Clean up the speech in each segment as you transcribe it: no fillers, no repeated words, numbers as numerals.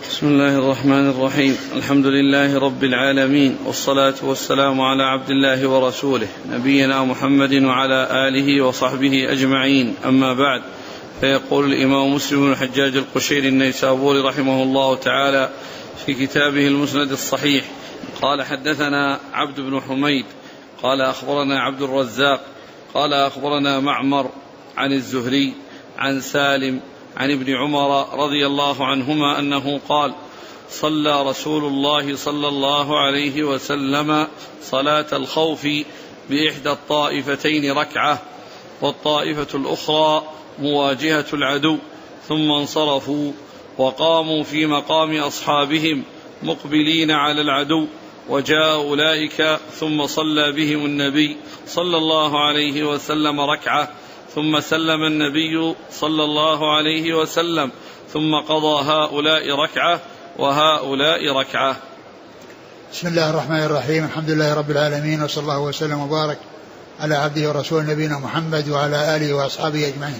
بسم الله الرحمن الرحيم. الحمد لله رب العالمين، والصلاة والسلام على عبد الله ورسوله نبينا محمد وعلى آله وصحبه أجمعين، أما بعد. فيقول الإمام مسلم بن الحجاج القشيري النيسابوري رحمه الله تعالى في كتابه المسند الصحيح قال: حدثنا عبد بن حميد قال أخبرنا عبد الرزاق قال أخبرنا معمر عن الزهري عن سالم عن ابن عمر رضي الله عنهما أنه قال: صلى رسول الله صلى الله عليه وسلم صلاة الخوف بإحدى الطائفتين ركعة، والطائفة الأخرى مواجهة العدو، ثم انصرفوا وقاموا في مقام أصحابهم مقبلين على العدو، وجاء أولئك ثم صلى بهم النبي صلى الله عليه وسلم ركعة، ثم سلم النبي صلى الله عليه وسلم، ثم قضى هؤلاء ركعة وهؤلاء ركعة. بسم الله الرحمن الرحيم. الحمد لله رب العالمين، وصلى الله وسلم وبارك على عبده ورسوله نبينا محمد وعلى آله وأصحابه أجمعين.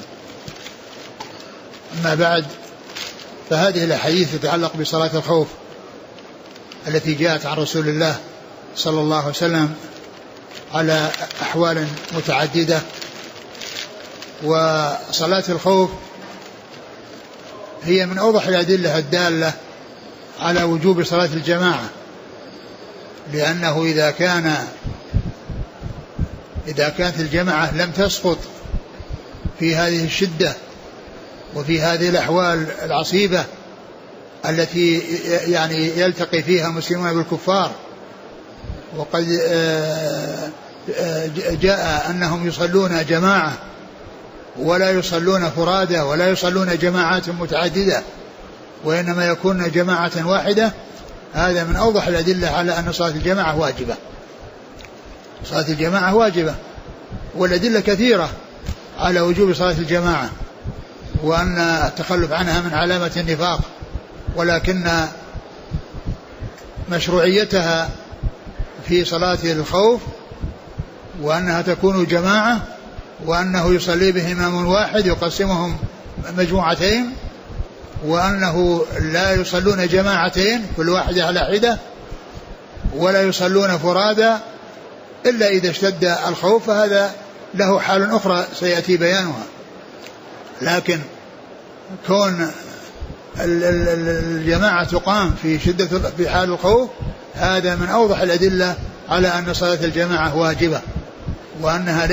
أما بعد، فهذه الأحاديث تتعلق بصلاة الخوف التي جاءت عن رسول الله صلى الله عليه وسلم على أحوال متعددة. وصلاة الخوف هي من أوضح الأدلة الدالة على وجوب صلاة الجماعة، لأنه إذا كانت الجماعة لم تسقط في هذه الشدة وفي هذه الأحوال العصيبة التي يعني يلتقي فيها المسلمون بالكفار، وقد جاء أنهم يصلون جماعة ولا يصلون فرادى ولا يصلون جماعات متعددة، وإنما يكون جماعة واحدة. هذا من أوضح الأدلة على أن صلاة الجماعة واجبة. صلاة الجماعة واجبة، والأدلة كثيرة على وجوب صلاة الجماعة، وأن التخلف عنها من علامة النفاق، ولكن مشروعيتها في صلاة الخوف وأنها تكون جماعة، وأنه يصلي بهم إمام واحد يقسمهم مجموعتين، وأنه لا يصلون جماعتين كل واحدة على حدة، ولا يصلون فرادى إلا إذا اشتد الخوف، فهذا له حال أخرى سيأتي بيانها. لكن كون الجماعة تقام في حال الخوف، هذا من أوضح الأدلة على أن صلاة الجماعة واجبة، وأنها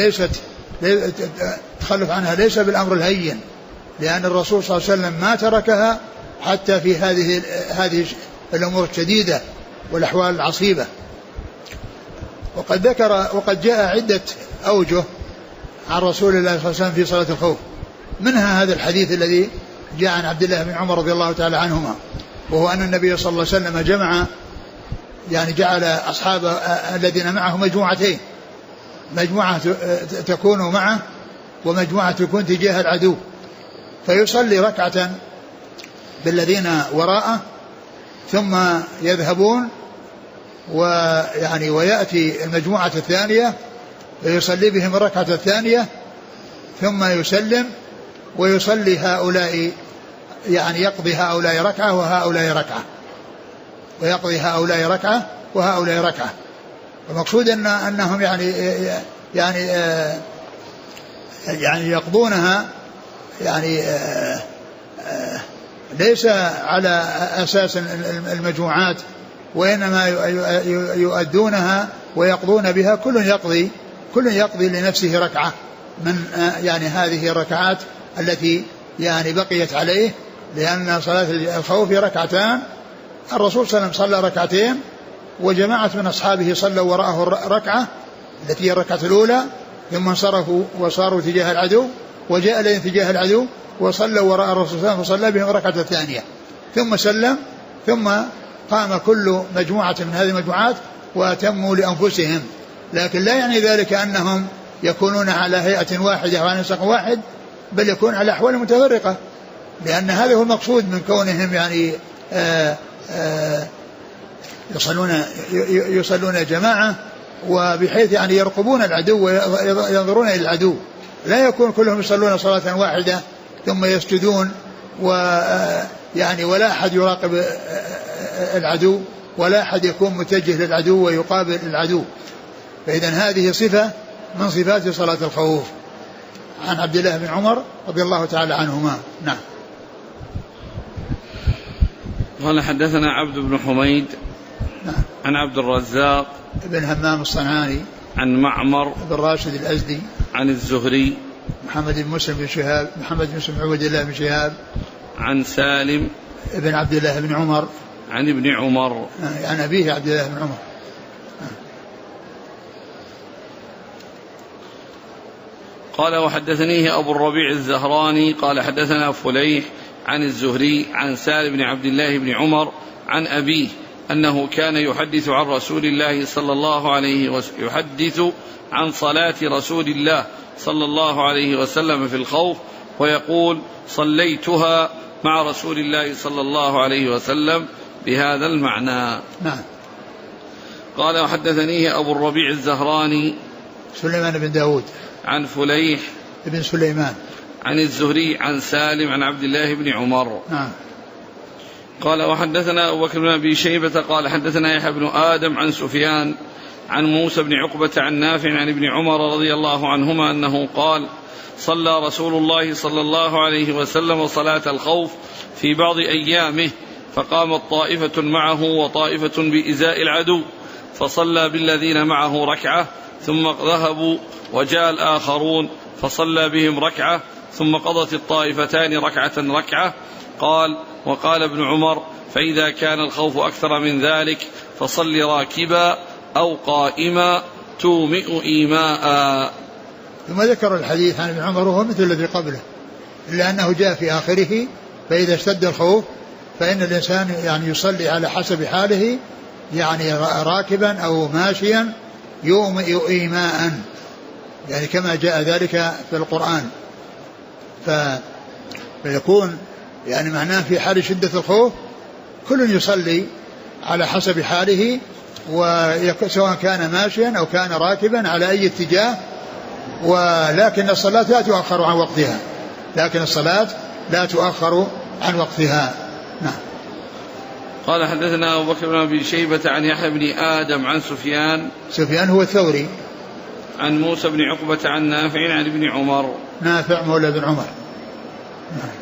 تخلف عنها ليس بالأمر الهين، لأن الرسول صلى الله عليه وسلم ما تركها حتى في هذه الأمور الشديدة والأحوال العصيبة. وقد جاء عدة أوجه عن رسول الله صلى الله عليه وسلم في صلاة الخوف، منها هذا الحديث الذي جاء عن عبد الله بن عمر رضي الله تعالى عنهما، وهو أن النبي صلى الله عليه وسلم جعل أصحاب الذين معه مجموعتين، مجموعة تكون معه ومجموعة تكون تجاه العدو، فيصلي ركعة بالذين وراءه ثم يذهبون ويأتي المجموعة الثانية ويصلي بهم الركعة الثانية، ثم يسلم ويصلي هؤلاء، يقضي هؤلاء ركعة وهؤلاء ركعة، ويقضي هؤلاء ركعة وهؤلاء ركعة. المقصود أنهم يقضونها ليس على أساس المجموعات، وإنما يؤدونها ويقضون بها، كل يقضي لنفسه ركعة من هذه الركعات التي بقيت عليه، لأن صلاة الخوف ركعتان. الرسول صلى الله عليه وسلم صلى ركعتين، وجماعة من أصحابه صلوا وراءه ركعة التي هي الركعة الأولى، ثم انصرفوا وصاروا تجاه العدو، وجاء إليهم تجاه العدو وصلوا وراء الرسول صلى الله عليه وسلم فصلى بهم الركعة الثانية، ثم سلم، ثم قام كل مجموعة من هذه المجموعات وأتموا لأنفسهم. لكن لا يعني ذلك أنهم يكونون على هيئة واحدة وعلى نسق واحد، بل يكون على أحوال متفرقة، لأن هذا هو المقصود من كونهم يصلون جماعة، وبحيث يرقبون العدو وينظرون إلى العدو، لا يكون كلهم يصلون صلاة واحدة ثم يسجدون يعني ولا أحد يراقب العدو ولا أحد يكون متجه للعدو ويقابل العدو. فإذا هذه صفة من صفات صلاة الخوف. عن عبد الله بن عمر رضي الله تعالى عنهما. نعم. قال حدثنا عبد بن حميد. نعم. عن عبد الرزاق بن همام الصنعاني. عن معمر بن راشد الأزدي. عن الزهري محمد بن مسلم بن شهاب محمد بن مسلم عبد الله بن شهاب. عن سالم ابن عبد الله بن عمر. عن ابن عمر. عن أبيه عبد الله بن عمر. قال وحدثنيه أبو الربيع الزهراني قال حدثنا فليح عن الزهري عن سالم بن عبد الله بن عمر عن أبيه أنه كان يحدث عن رسول الله صلى الله عليه وسلم يحدث عن صلاة رسول الله صلى الله عليه وسلم في الخوف ويقول صليتها مع رسول الله صلى الله عليه وسلم بهذا المعنى. نعم. قال وحدثنيه أبو الربيع الزهراني سليمان بن داود عن فليح بن سليمان عن الزهري عن سالم عن عبد الله بن عمر. نعم. قال وحدثنا أبو بكر بن أبي شيبة قال حدثنا يحيى بن آدم عن سفيان عن موسى بن عقبة عن نافع عن ابن عمر رضي الله عنهما أنه قال صلى رسول الله صلى الله عليه وسلم صلاة الخوف في بعض أيامه فقامت طائفة معه وطائفة بإزاء العدو فصلى بالذين معه ركعة ثم ذهبوا وجاء الآخرون فصلى بهم ركعة ثم قضت الطائفتان ركعة. قال وقال ابن عمر فإذا كان الخوف أكثر من ذلك فصل راكبا أو قائما تومئ إيماء. ثم ذكر الحديث عن ابن عمر وهو مثل الذي قبله إلا أنه جاء في آخره فإذا اشتد الخوف فإن الإنسان يعني يصلي على حسب حاله يعني راكبا أو ماشيا يومئ إيماء يعني كما جاء ذلك في القرآن. فيكون يعني معناه في حال شدة الخوف كل يصلي على حسب حاله وسواء كان ماشيا أو كان راكبا على أي اتجاه ولكن الصلاة لا تؤخر عن وقتها عن وقتها. نعم. قال حدثنا أبو بكر بن أبي شيبة عن يحيى بن آدم عن سفيان هو الثوري عن موسى بن عقبة عن نافع عن ابن عمر. نافع مولى بن عمر. نعم.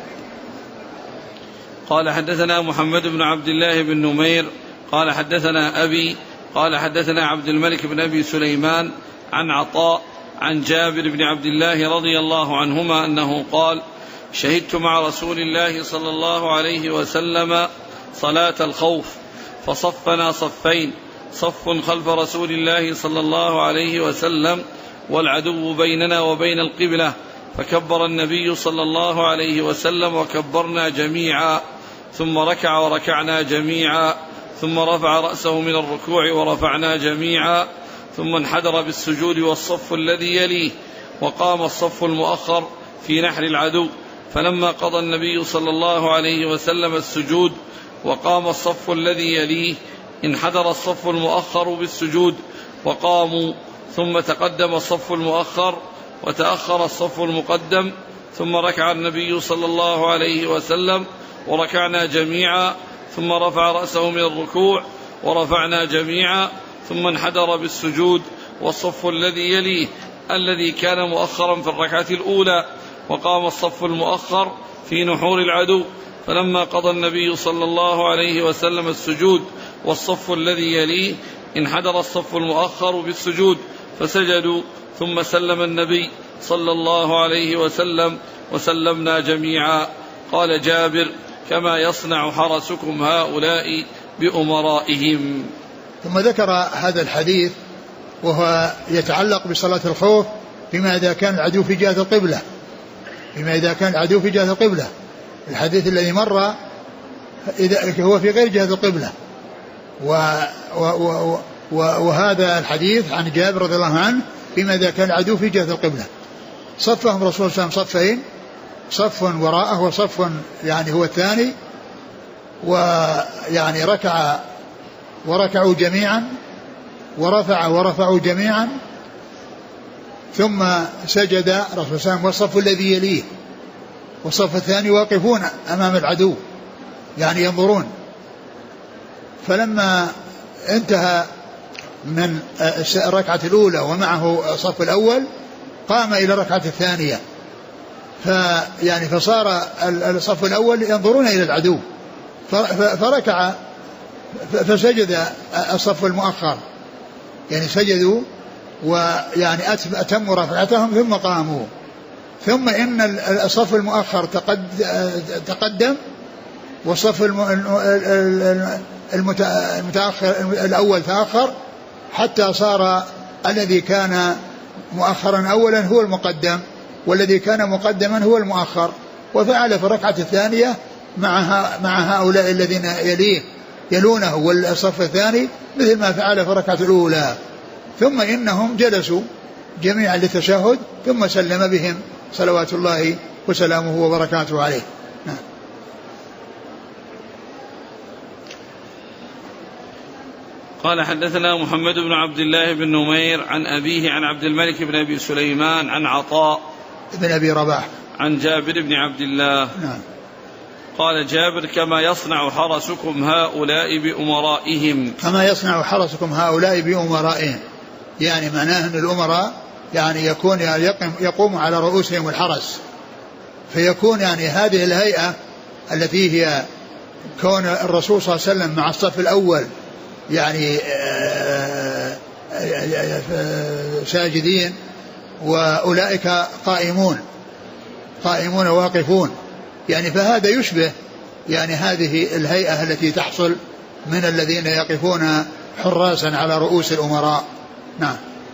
قال حدثنا محمد بن عبد الله بن نمير قال حدثنا أبي قال حدثنا عبد الملك بن أبي سليمان عن عطاء عن جابر بن عبد الله رضي الله عنهما أنه قال شهدت مع رسول الله صلى الله عليه وسلم صلاة الخوف فصفنا صفين صف خلف رسول الله صلى الله عليه وسلم والعدو بيننا وبين القبلة فكبر النبي صلى الله عليه وسلم وكبرنا جميعا ثم ركع وركعنا جميعا ثم رفع رأسه من الركوع ورفعنا جميعا ثم انحدر بالسجود والصف الذي يليه وقام الصف المؤخر في نحر العدو فلما قضى النبي صلى الله عليه وسلم السجود وقام الصف الذي يليه انحدر الصف المؤخر بالسجود وقاموا ثم تقدم الصف المؤخر وتأخر الصف المقدم ثم ركع النبي صلى الله عليه وسلم وركعنا جميعا ثم رفع رأسه من الركوع ورفعنا جميعا ثم انحدر بالسجود والصف الذي يليه الذي كان مؤخرا في الركعة الأولى وقام الصف المؤخر في نحور العدو فلما قضى النبي صلى الله عليه وسلم السجود والصف الذي يليه انحدر الصف المؤخر بالسجود فسجدوا ثم سلم النبي صلى الله عليه وسلم وسلمنا جميعا. قال جابر كما يصنع حرسكم هؤلاء بأمرائهم. ثم ذكر هذا الحديث وهو يتعلق بصلاة الخوف فيما إذا كان العدو في جهة القبلة الحديث الذي مر إذا هو في غير جهة القبلة وهذا الحديث عن جابر رضي الله عنه فيما إذا كان العدو في جهة القبلة صفهم رسول الله صفين صف وراءه وصف يعني هو الثاني ويعني وركعوا جميعا ورفعوا جميعا ثم سجد رسول الله والصف الذي يليه والصف الثاني واقفون أمام العدو يعني ينظرون. فلما انتهى من الركعة الأولى ومعه الصف الأول قام إلى الركعة الثانية، فصار الصف الأول ينظرون إلى العدو، فركع فسجد الصف المؤخر، يعني سجدوا ويعني أتموا ركعتهم ثم قاموا. ثم إن الصف المؤخر تقدم والصف المتأخر الأول تأخر حتى صار الذي كان مؤخرا أولا هو المقدم والذي كان مقدما هو المؤخر. وفعل في الركعة الثانية مع هؤلاء الذين يلونه والصف الثاني مثل ما فعل في الركعة الأولى. ثم إنهم جلسوا جميعا للتشهد ثم سلم بهم صلوات الله وسلامه وبركاته عليه. قال حدثنا محمد بن عبد الله بن نمير عن أبيه عن عبد الملك بن أبي سليمان عن عطاء بن أبي رباح عن جابر بن عبد الله. نعم. قال جابر كما يصنع حرسكم هؤلاء بأمرائهم. كما يصنع حرسكم هؤلاء بأمرائهم، يعني معناه أن الأمراء يعني يقوم على رؤوسهم الحرس، فيكون يعني هذه الهيئة التي هي كون الرسول صلى الله عليه وسلم مع الصف الأول يعني ساجدين وأولئك قائمون واقفون، يعني فهذا يشبه يعني هذه الهيئة التي تحصل من الذين يقفون حراسا على رؤوس الأمراء. نعم.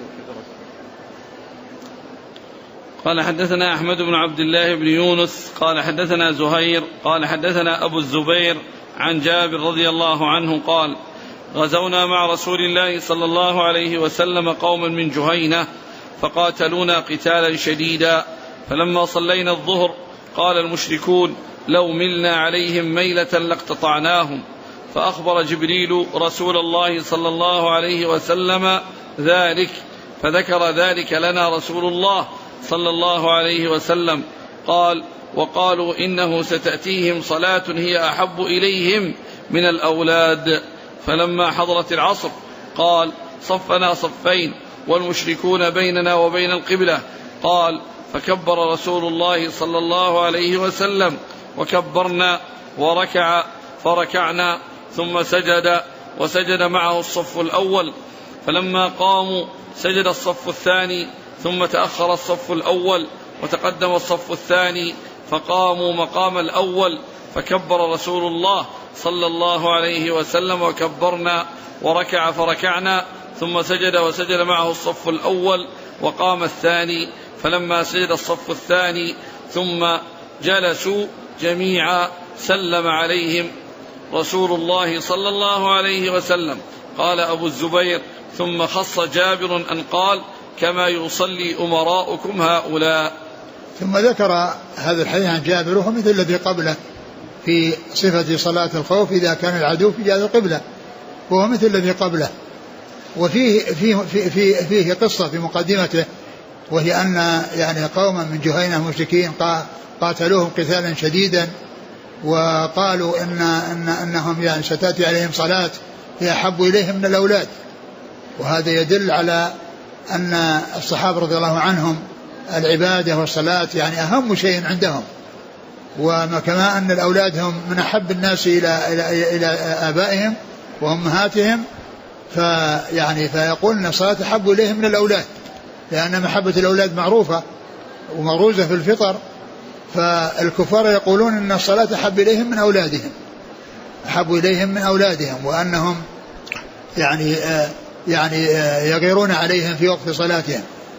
قال حدثنا أحمد بن عبد الله بن يونس قال حدثنا زهير قال حدثنا أبو الزبير عن جابر رضي الله عنه قال غزونا مع رسول الله صلى الله عليه وسلم قوما من جهينة فقاتلونا قتالا شديدا، فلما صلينا الظهر قال المشركون لو ملنا عليهم ميلة لاقتطعناهم، فأخبر جبريل رسول الله صلى الله عليه وسلم ذلك، فذكر ذلك لنا رسول الله صلى الله عليه وسلم قال وقالوا إنه ستأتيهم صلاة هي أحب إليهم من الأولاد. فلما حضرت العصر قال صفنا صفين والمشركون بيننا وبين القبلة، قال فكبر رسول الله صلى الله عليه وسلم وكبرنا وركع فركعنا ثم سجد وسجد معه الصف الأول، فلما قاموا سجد الصف الثاني ثم تأخر الصف الأول وتقدم الصف الثاني فقاموا مقام الأول، فكبر رسول الله صلى الله عليه وسلم وكبرنا وركع فركعنا ثم سجد وسجد معه الصف الأول وقام الثاني، فلما سجد الصف الثاني ثم جلسوا جميعا سلم عليهم رسول الله صلى الله عليه وسلم. قال أبو الزبير ثم خص جابر أن قال كما يصلي أمراؤكم هؤلاء. ثم ذكر هذا الحديث عن جابر وهو مثل الذي قبله في صفة صلاة الخوف إذا كان العدو في جهة القبلة، وهو مثل الذي قبله. وفيه قصة في مقدمته، وهي أن يعني قوما من جهينة مشركين قاتلوهم قتالا شديدا وقالوا أنهم يعني ستأتي عليهم صلاة هي أحب إليهم من الأولاد، وهذا يدل على أن الصحابة رضي الله عنهم العبادة والصلاة يعني أهم شيء عندهم، وكما أن الأولاد هم من أحب الناس إلى آبائهم وأمهاتهم، فيقول أن الصلاة أحب إليهم من الأولاد، لأن محبة الأولاد معروفة ومغروزة في الفطر، فالكفار يقولون أن الصلاة أحب إليهم من أولادهم، أحب إليهم من أولادهم، وأنهم يعني يغيرون عليهم في وقت صلاتهم.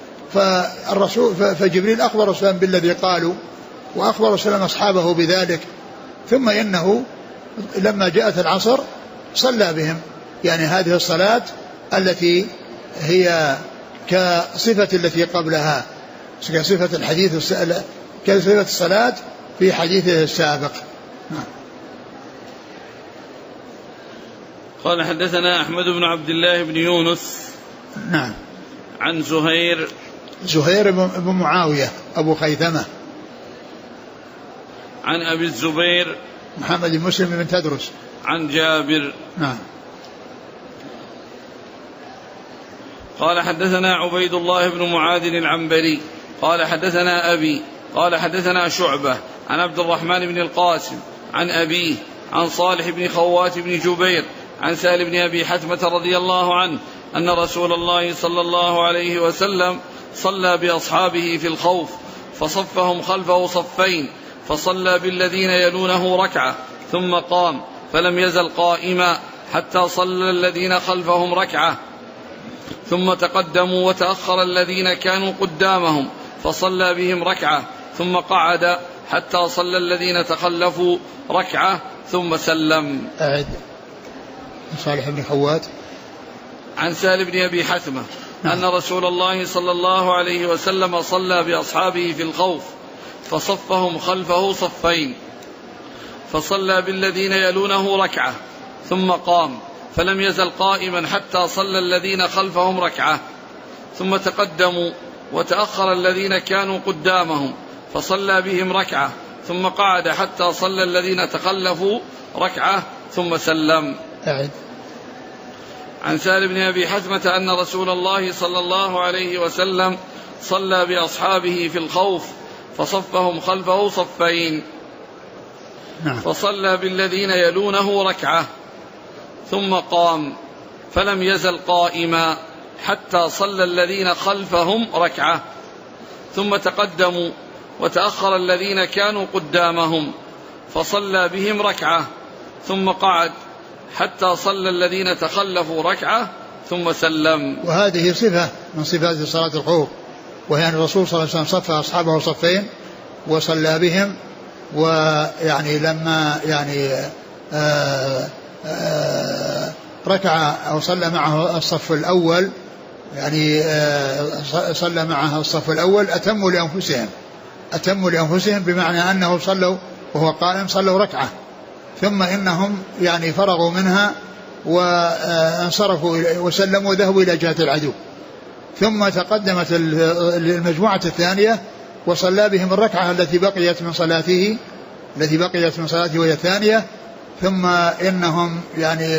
فجبريل أخبر الرسول بالذي قالوا وأخبر الرسول أصحابه بذلك، ثم إنه لما جاءت العصر صلى بهم يعني هذه الصلاة التي هي كصفة التي قبلها، كصفة الحديث كصفة الصلاة في حديثه السابق. قال حدثنا أحمد بن عبد الله بن يونس. نعم. عن زهير بن معاوية أبو خيثمة. عن أبي الزبير محمد بن مسلم بن تدرس عن جابر. نعم. قال حدثنا عبيد الله بن معاذ العنبري قال حدثنا أبي قال حدثنا شعبة عن عبد الرحمن بن القاسم عن أبيه عن صالح بن خوات بن جبير عن سهل بن أبي حتمة رضي الله عنه أن رسول الله صلى الله عليه وسلم صلى بأصحابه في الخوف فصفهم خلفه صفين فصلى بالذين يلونه ركعة ثم قام فلم يزل قائما حتى صلى الذين خلفهم ركعة ثم تقدموا وتأخر الذين كانوا قدامهم فصلى بهم ركعة ثم قعد حتى صلى الذين تخلفوا ركعة ثم سلم. أعد. صالح بن خوات عن سهل بن أبي حتمة أن رسول الله صلى الله عليه وسلم صلى بأصحابه في الخوف فصفهم خلفه صفين فصلى بالذين يلونه ركعة ثم قام فلم يزل قائما حتى صلى الذين خلفهم ركعة ثم تقدموا وتأخر الذين كانوا قدامهم فصلى بهم ركعة ثم قعد حتى صلى الذين تخلفوا ركعة ثم سلم. أعد. عن سهل بن أبي حتمة أن رسول الله صلى الله عليه وسلم صلى بأصحابه في الخوف فصفهم خلفه صفين فصلى بالذين يلونه ركعة ثم قام فلم يزل قائما حتى صلى الذين خلفهم ركعة ثم تقدموا وتأخر الذين كانوا قدامهم فصلى بهم ركعة ثم قعد حتى صلى الذين تخلفوا ركعة ثم سلم. وهذه صفة من صفات صلاة الخوف، وهي أن الرسول صلى الله عليه وسلم صف أصحابه صفين وصلى بهم، ويعني لما ركع أو صلى معه الصف الأول، يعني صلى معه الصف الأول أتموا لأنفسهم بمعنى أنه صلوا وهو قائم صلوا ركعة، ثم إنهم يعني فرغوا منها وانصرفوا وسلموا وذهبوا إلى جهة العدو، ثم تقدمت المجموعة الثانية وصلى بهم الركعة التي بقيت من صلاته وهي الثانية، ثم إنهم يعني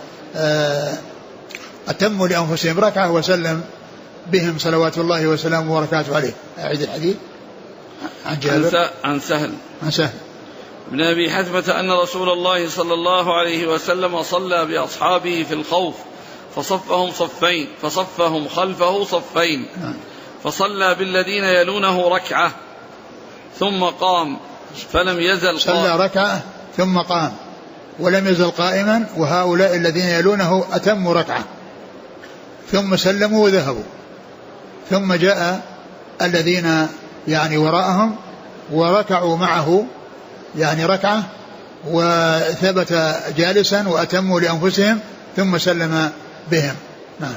أتموا لأنفسهم ركعة وسلم بهم صلوات الله وسلامه وبركاته عليه. أعيد الحديث. عن جابر عن سهل بن أبي حتمة أن رسول الله صلى الله عليه وسلم صلى بأصحابه في الخوف فصفهم صفين فصفهم خلفه صفين فصلى بالذين يلونه ركعة ثم قام فلم يزل صلى ركعة ثم قام ولم يزل قائما، وهؤلاء الذين يلونه أتموا ركعة ثم سلموا وذهبوا، ثم جاء الذين يعني وراءهم وركعوا معه يعني ركعة وثبت جالسا وأتموا لأنفسهم ثم سلم بهم. نعم.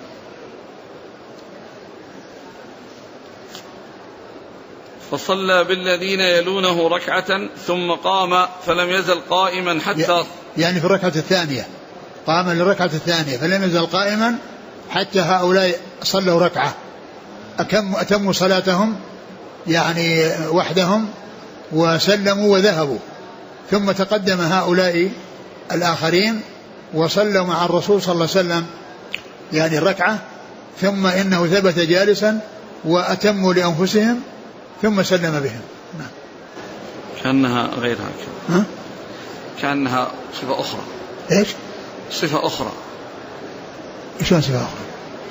فصلى بالذين يلونه ركعة ثم قام فلم يزل قائما حتى يعني في الركعة الثانية قام للركعة الثانية فلم يزل قائما حتى هؤلاء صلوا ركعة أتموا صلاتهم يعني وحدهم وسلموا وذهبوا، ثم تقدم هؤلاء الآخرين وصلوا مع الرسول صلى الله عليه وسلم يعني الركعة، ثم إنه ثبت جالسا وأتموا لأنفسهم ثم سلم بهم. كأنها غير هكذا. كأنها صفة أخرى. إيش؟ صفة أخرى. شلون صفة أخرى؟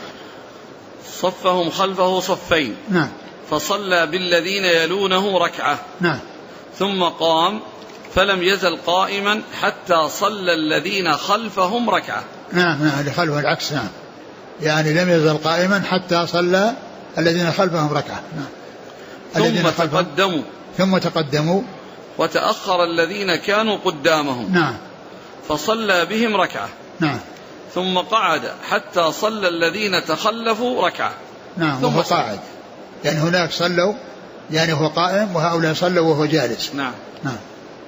صفهم خلفه صفين. نعم. فصلى بالذين يلونه ركعة. نعم. ثم قام فلم يزل قائما حتى صلى الذين خلفهم ركعة. نعم اللي خلفه العكس. نعم يعني لم يزل قائما حتى صلى الذين خلفهم ركعة. نعم. ثم تقدموا وتأخر الذين كانوا قدامهم. نعم. فصلى بهم ركعة. نعم. ثم قعد حتى صلى الذين تخلفوا ركعة. نعم. وهو قاعد، يعني هناك صلوا يعني هو قائم وهؤلاء صلوا وهو جالس. نعم. نعم.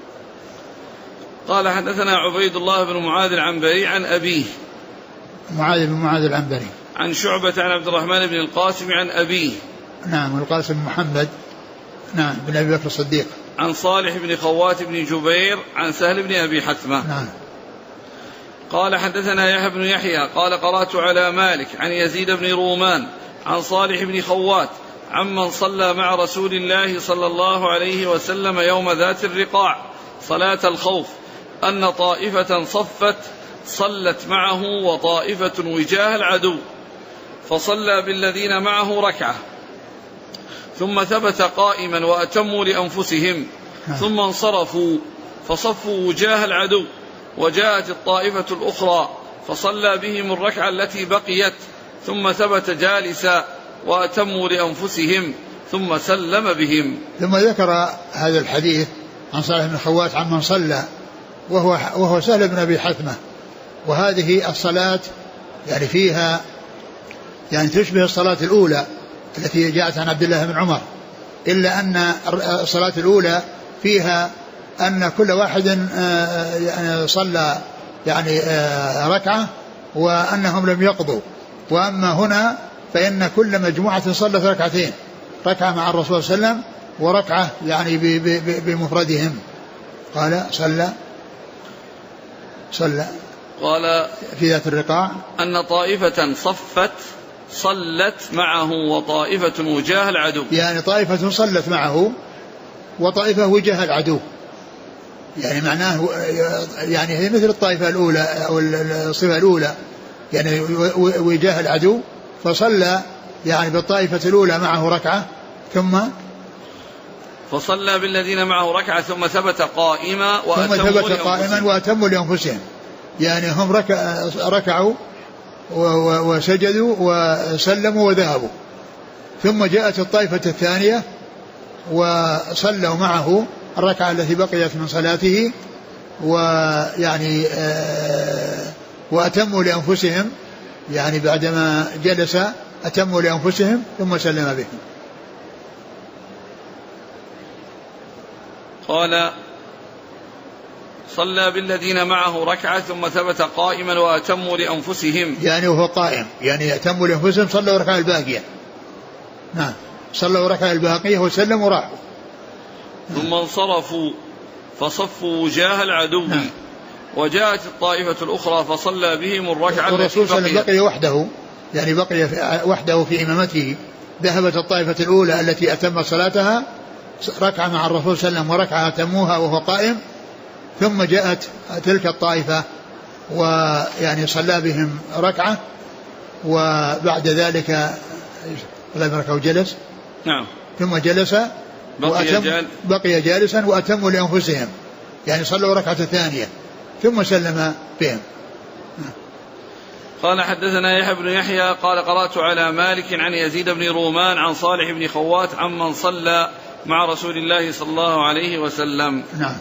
قال حدثنا عبيد الله بن معاذ العنبري عن أبيه معاذ بن معاذ العنبري عن شعبة عن عبد الرحمن بن القاسم عن أبيه. نعم. القاسم محمد نعم بن أبي بكر الصديق عن صالح بن خوات بن جبير عن سهل بن أبي حثمة. نعم. قال حدثنا يحيى بن يحيى قال قرأت على مالك عن يزيد بن رومان عن صالح بن خوات عمن صلى مع رسول الله صلى الله عليه وسلم يوم ذات الرقاع صلاة الخوف أن طائفة صلت معه وطائفة وجاه العدو، فصلى بالذين معه ركعة ثم ثبت قائما وأتموا لأنفسهم ثم انصرفوا فصفوا وجاه العدو، وجاءت الطائفة الأخرى فصلى بهم الركعة التي بقيت ثم ثبت جالسا وأتموا لأنفسهم ثم سلم بهم. ثم ذكر هذا الحديث عن صالح بن خوات عمن صلى وهو سهل بن أبي حثمة. وهذه الصلاة يعني فيها يعني تشبه الصلاة الأولى التي جاءت عن عبد الله بن عمر، إلا أن الصلاة الأولى فيها أن كل واحد صلى يعني ركعة وأنهم لم يقضوا، وأما هنا فإن كل مجموعة صلت ركعتين، ركعة مع الرسول صلى الله عليه وسلم وركعة يعني بمفردهم. قال صلى قال في ذات الرقاع أن طائفة صلت معه وطائفة وجاه العدو، يعني طائفة صلت معه وطائفة وجاه العدو، يعني معناه يعني هي مثل الطائفة الأولى أو الصفة الأولى يعني وجاه العدو، فصلى يعني بالطائفة الأولى معه ركعة ثم فصلى بالذين معه ركعة ثم ثبت قائما وأتموا لأنفسهم، يعني هم ركعوا وسجدوا وسلموا وذهبوا، ثم جاءت الطائفة الثانية وصلوا معه الركعة التي بقيت من صلاته ويعني وأتموا لأنفسهم، يعني بعدما جلس أتموا لأنفسهم ثم سلم بهم. قال صلى بالذين معه ركعة ثم ثبت قائما وأتموا لأنفسهم، يعني وهو قائم يعني أتموا لأنفسهم صلوا ركعة الباقية. نعم صلوا ركعة الباقية وسلموا وراحوا ثم انصرفوا فصفوا وجاه العدو. نعم. وجاءت الطائفة الأخرى فصلى بهم الركعة الرسول صلى الله عليه وسلم بقي وحده، يعني بقي وحده في إمامته. ذهبت الطائفة الأولى التي أتم صلاتها ركعة مع الرسول صلى الله عليه وسلم وركعة أتموها وهو قائم، ثم جاءت تلك الطائفة ويعني صلى بهم ركعة، وبعد ذلك وجلس. نعم. ثم جلس بقي جالسا وأتموا لأنفسهم، يعني صلوا ركعة ثانية ثم سلم بهم. قال حدثنا يحيى بن يحيى قال قرأت على مالك عن يزيد بن رومان عن صالح بن خوات عمن صلى مع رسول الله صلى الله عليه وسلم. نعم.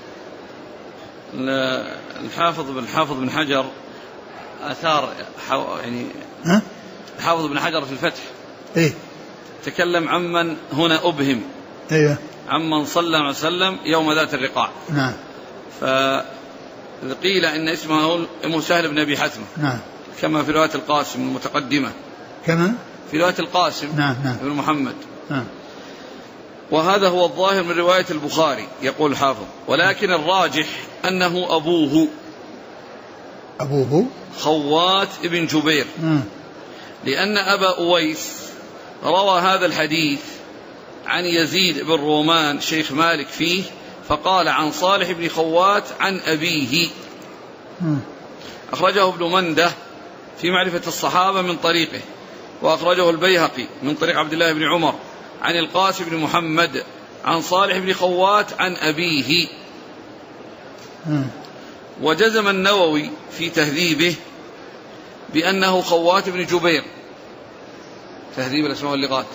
الحافظ بن حجر أثار يعني الحافظ بن حجر في الفتح تكلم عمن هنا أبهم عمن صلى عليه وسلم يوم ذات الرقاع. نعم. فقيل إن اسمه سهل بن أبي حثمة. نعم. كما في رواية القاسم المتقدمة. كما في رواية القاسم. نعم. بن محمد. نعم. وهذا هو الظاهر من رواية البخاري يقول الحافظ، ولكن الراجح أنه أبوه خوات ابن جبير. لأن أبا أويس روى هذا الحديث عن يزيد بن رومان شيخ مالك فيه، فقال عن صالح بن خوات عن أبيه. أخرجه ابن منده في معرفة الصحابة من طريقه، وأخرجه البيهقي من طريق عبد الله بن عمر عن القاسم بن محمد عن صالح بن خوات عن أبيه. وجزم النووي في تهذيبه بأنه خوات بن جبير، تهذيب الأسماء واللغات.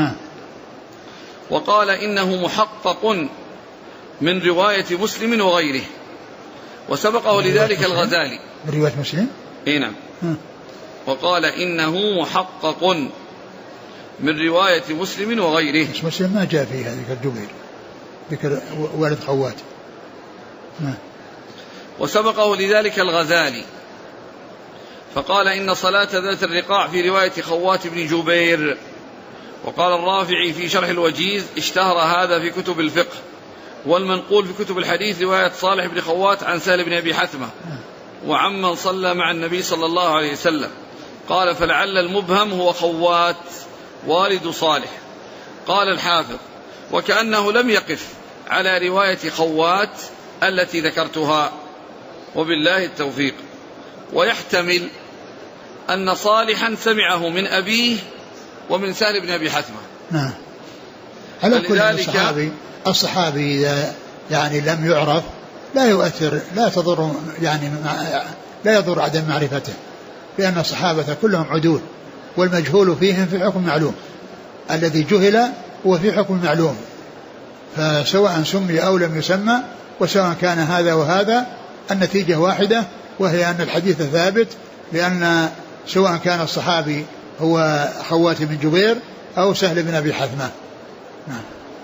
وقال إنه محقق من رواية مسلم وغيره، وسبقه لذلك الغزالي. من رواية مسلم؟ نعم. وقال إنه محقق من رواية مسلم وغيره. مسلم ما جاء فيه ذكر جبير، ذكر والد خوات. وسبقه لذلك الغزالي فقال إن صلاة ذات الرقاع في رواية خوات بن جبير. وقال الرافعي في شرح الوجيز اشتهر هذا في كتب الفقه، والمنقول في كتب الحديث رواية صالح بن خوات عن سهل بن أبي حثمة وعمن صلى مع النبي صلى الله عليه وسلم. قال فلعل المبهم هو خوات والد صالح. قال الحافظ وكأنه لم يقف على رواية خوات التي ذكرتها، وبالله التوفيق. ويحتمل أن صالحا سمعه من أبيه ومن سهل بن أبي حثمة. نعم. على كل الصحابي إذا يعني لم يعرف لا يؤثر، لا تضر يعني لا يضر عدم معرفته، لأن الصحابة كلهم عدول، والمجهول فيهم في حكم معلوم، الذي جهل هو في حكم معلوم، فسواء سمي أو لم يسمى وسواء كان هذا وهذا النتيجة واحدة، وهي أن الحديث ثابت، لأن سواء كان الصحابي هو خوات بن جبير أو سهل بن أبي حثمة. نعم.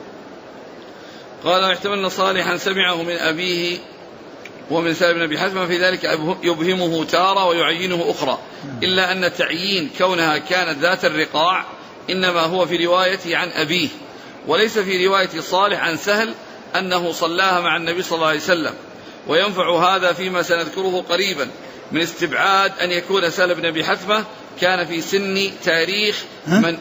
قال احتملنا صالحا سمعه من أبيه ومن سهل بن أبي حثمة، في ذلك يبهمه تارة ويعينه أخرى، إلا أن تعيين كونها كانت ذات الرقاع إنما هو في روايته عن أبيه، وليس في رواية صالح عن سهل أنه صلاها مع النبي صلى الله عليه وسلم. وينفع هذا فيما سنذكره قريبا من استبعاد أن يكون سهل بن أبي حثمة كان في سن تاريخ من،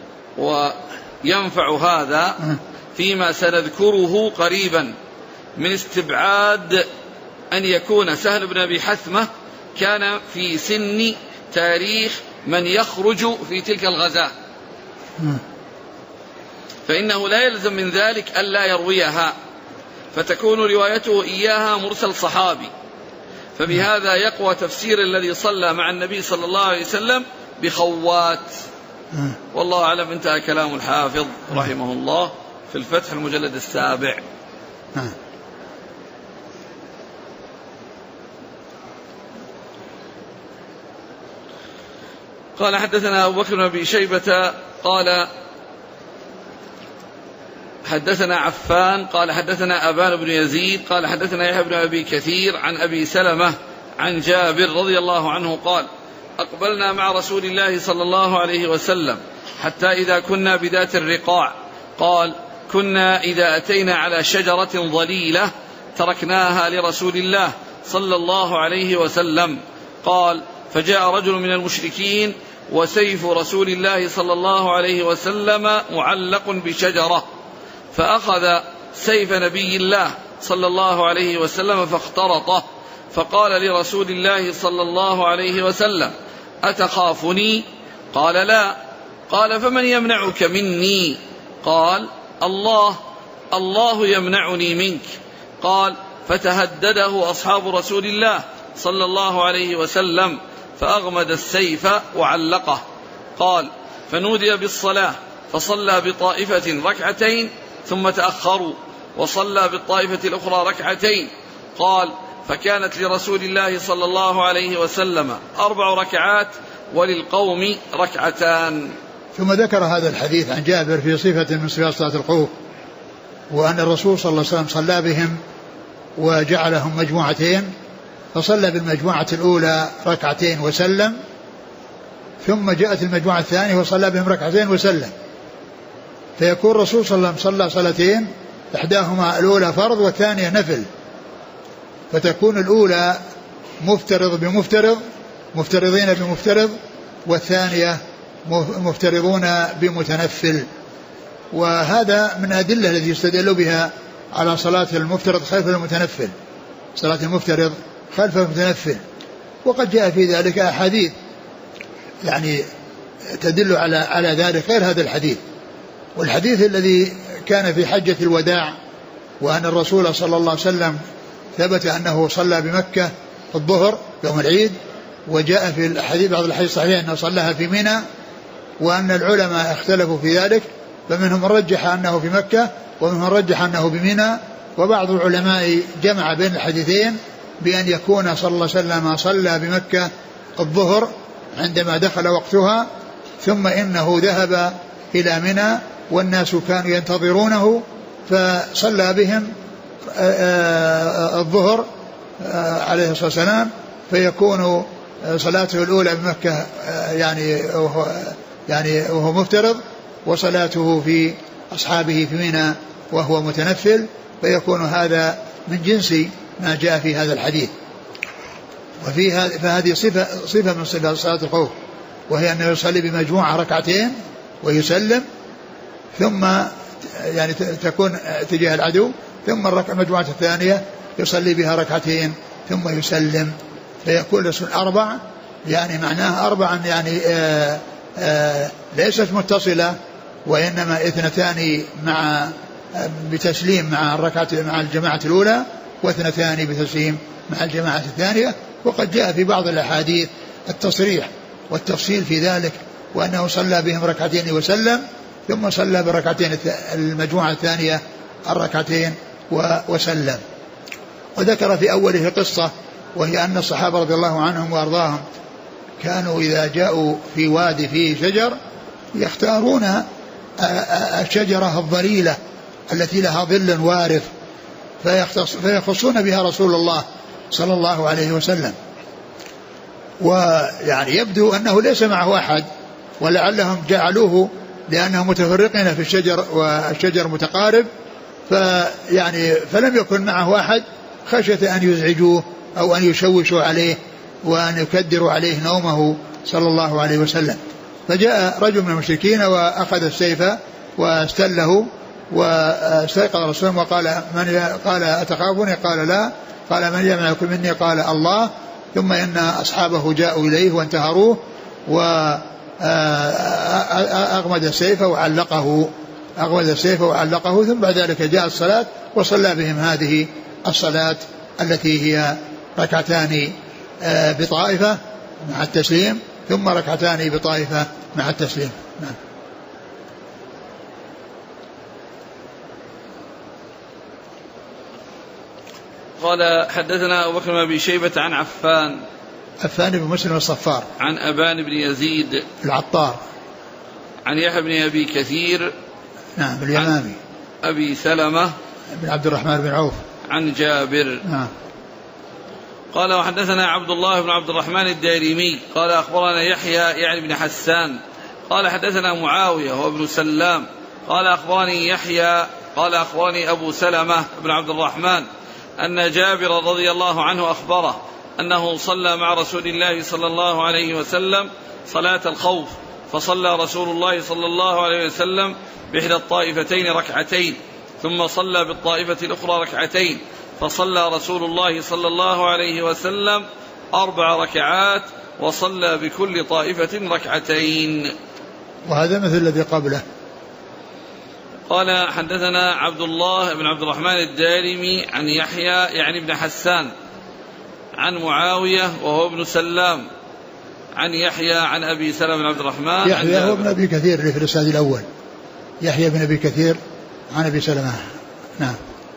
وينفع هذا فيما سنذكره قريبا من استبعاد أن يكون سهل بن أبي حثمة كان في سن تاريخ من يخرج في تلك الغزاة، فإنه لا يلزم من ذلك ألا يرويها، فتكون روايته إياها مرسل صحابي. فبهذا يقوى تفسير الذي صلى مع النبي صلى الله عليه وسلم بخوات. والله أعلم. انتهى كلام الحافظ رحمه الله في الفتح المجلد 7. قال حدثنا أبو بكر بن أبي شيبة قال حدثنا عفان قال حدثنا أبان بن يزيد قال حدثنا يحيى بن أبي كثير عن أبي سلمة عن جابر رضي الله عنه قال أقبلنا مع رسول الله صلى الله عليه وسلم حتى إذا كنا بذات الرقاع قال كنا إذا أتينا على شجرة ظليلة تركناها لرسول الله صلى الله عليه وسلم. قال فجاء رجل من المشركين وسيف رسول الله صلى الله عليه وسلم معلق بشجرة، فأخذ سيف نبي الله صلى الله عليه وسلم فاخترطه، فقال لرسول الله صلى الله عليه وسلم أتخافني؟ قال لا. قال فمن يمنعك مني؟ قال الله يمنعني منك. قال فتهدده أصحاب رسول الله صلى الله عليه وسلم فأغمد السيف وعلقه. قال فنودي بالصلاة فصلى بطائفة ركعتين ثم تأخروا وصلى بالطائفة الأخرى ركعتين. قال فكانت لرسول الله صلى الله عليه وسلم 4 ركعات وللقوم 2. ثم ذكر هذا الحديث عن جابر في صفة من صفات صلاة الخوف، وأن الرسول صلى الله عليه وسلم صلى بهم وجعلهم مجموعتين، فصلى بالمجموعة الأولى 2 وسلم، ثم جاءت المجموعة الثانية وصلى بهم 2 وسلم، فيكون الرسول صلى الله عليه وسلم صلى 2 إحداهما الأولى فرض والثانية نفل، فتكون الأولى مفترض بمفترض، مفترضين بمفترض، والثانية مفترضون بمتنفل. وهذا من أدلة التي يستدل بها على صلاة المفترض خلف المتنفل، صلاة المفترض خلف المتنفل. وقد جاء في ذلك أحاديث يعني تدل على ذلك غير هذا الحديث. والحديث الذي كان في حجة الوداع وأن الرسول صلى الله عليه وسلم ثبت أنه صلى بمكة الظهر يوم العيد، وجاء في الحديث بعض الحديث الصحيح أنه صلىها في منى، وأن العلماء اختلفوا في ذلك، فمنهم من رجح أنه في مكة ومنهم من رجح أنه بمنى، وبعض العلماء جمع بين الحديثين بأن يكون صلى الله عليه وسلم صلى بمكة الظهر عندما دخل وقتها، ثم إنه ذهب إلى منى والناس كانوا ينتظرونه فصلى بهم الظهر عليه الصلاة والسلام، فيكون صلاته الأولى بمكة يعني وهو مفترض، وصلاته في أصحابه في منى وهو متنفل، فيكون هذا من جنس ما جاء في هذا الحديث. فهذه صفة من صفات صلاة الخوف، وهي أنه يصلي بمجموعة ركعتين ويسلم، ثم يعني تكون تجاه العدو، ثم المجموعة الثانية يصلي بها ركعتين ثم يسلم، فيكون رسول أربع، يعني معناه أربعا يعني ليست متصلة، وإنما اثنتان بتسليم مع الركعة مع الجماعة الأولى، واثنتان بتسليم مع الجماعة الثانية. وقد جاء في بعض الأحاديث التصريح والتفصيل في ذلك، وأنه صلى بهم ركعتين وسلم، ثم صلى بركعتين المجموعة الثانية الركعتين وسلم. وذكر في أوله قصة، وهي أن الصحابة رضي الله عنهم وأرضاهم كانوا إذا جاءوا في وادي فيه شجر يختارون الشجرة الظليلة التي لها ظل وارف، فيخصون بها رسول الله صلى الله عليه وسلم. ويعني يبدو أنه ليس معه أحد، ولعلهم جعلوه لأنهم متفرقين في الشجر والشجر متقارب، فيعني فلم يكن معه أحد خشية أن يزعجوه أو أن يشوشوا عليه وأن يكدروا عليه نومه صلى الله عليه وسلم. فجاء رجل من المشركين وأخذ السيف واستله، واستيقظ الرسول وقال قال أتخافوني؟ قال لا. قال من يمنعكم مني؟ قال الله. ثم إن أصحابه جاءوا إليه وانتهروه، وأغمد السيف وعلقه، ثم بعد ذلك جاء الصلاة وصلى بهم هذه الصلاة التي هي ركعتان بطائفة مع التسليم، ثم ركعتان بطائفة مع التسليم. نعم. قال حدثنا أبو بكر بن أبي شيبة عن عفان بن مسلم الصفار، عن أبان بن يزيد العطار، عن يحيى بن أبي كثير نعم اليمامي، أبي سلمة بن عبد الرحمن بن عوف، عن جابر. نعم. قال وحدثنا عبد الله بن عبد الرحمن الدارمي قال أخبرنا يحيى يعني بن حسان قال حدثنا معاوية هو ابن سلام قال أخبرني يحيى قال أخبرني أبو سلمة بن عبد الرحمن أن جابر رضي الله عنه أخبره أنه صلى مع رسول الله صلى الله عليه وسلم صلاة الخوف، فصلى رسول الله صلى الله عليه وسلم بإحدى الطائفتين ركعتين، ثم صلى بالطائفة الأخرى ركعتين، فصلى رسول الله صلى الله عليه وسلم 4 ركعات، وصلى بكل طائفة ركعتين. وهذا مثل الذي قبله. قال حدثنا عبد الله بن عبد الرحمن الدارمي عن يحيى يعني بن حسان عن معاوية وهو ابن سلام عن يحيى عن أبي سلمة بن عبد الرحمن. يحيى هو ابن أبي كثير اللي في الإسناد الأول، يحيى بن أبي كثير عن أبي سلمة. نعم.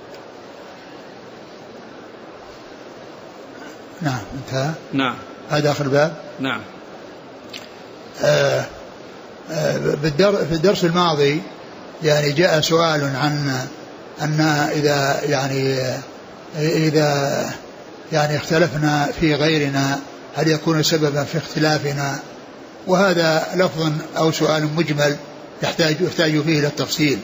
نعم انتهى. نعم هذا آخر باب. نعم. في الدرس الماضي يعني جاء سؤال عن أن إذا يعني اختلفنا في غيرنا هل يكون سببا في اختلافنا، وهذا لفظ أو سؤال مجمل يحتاج فيه إلى التفصيل.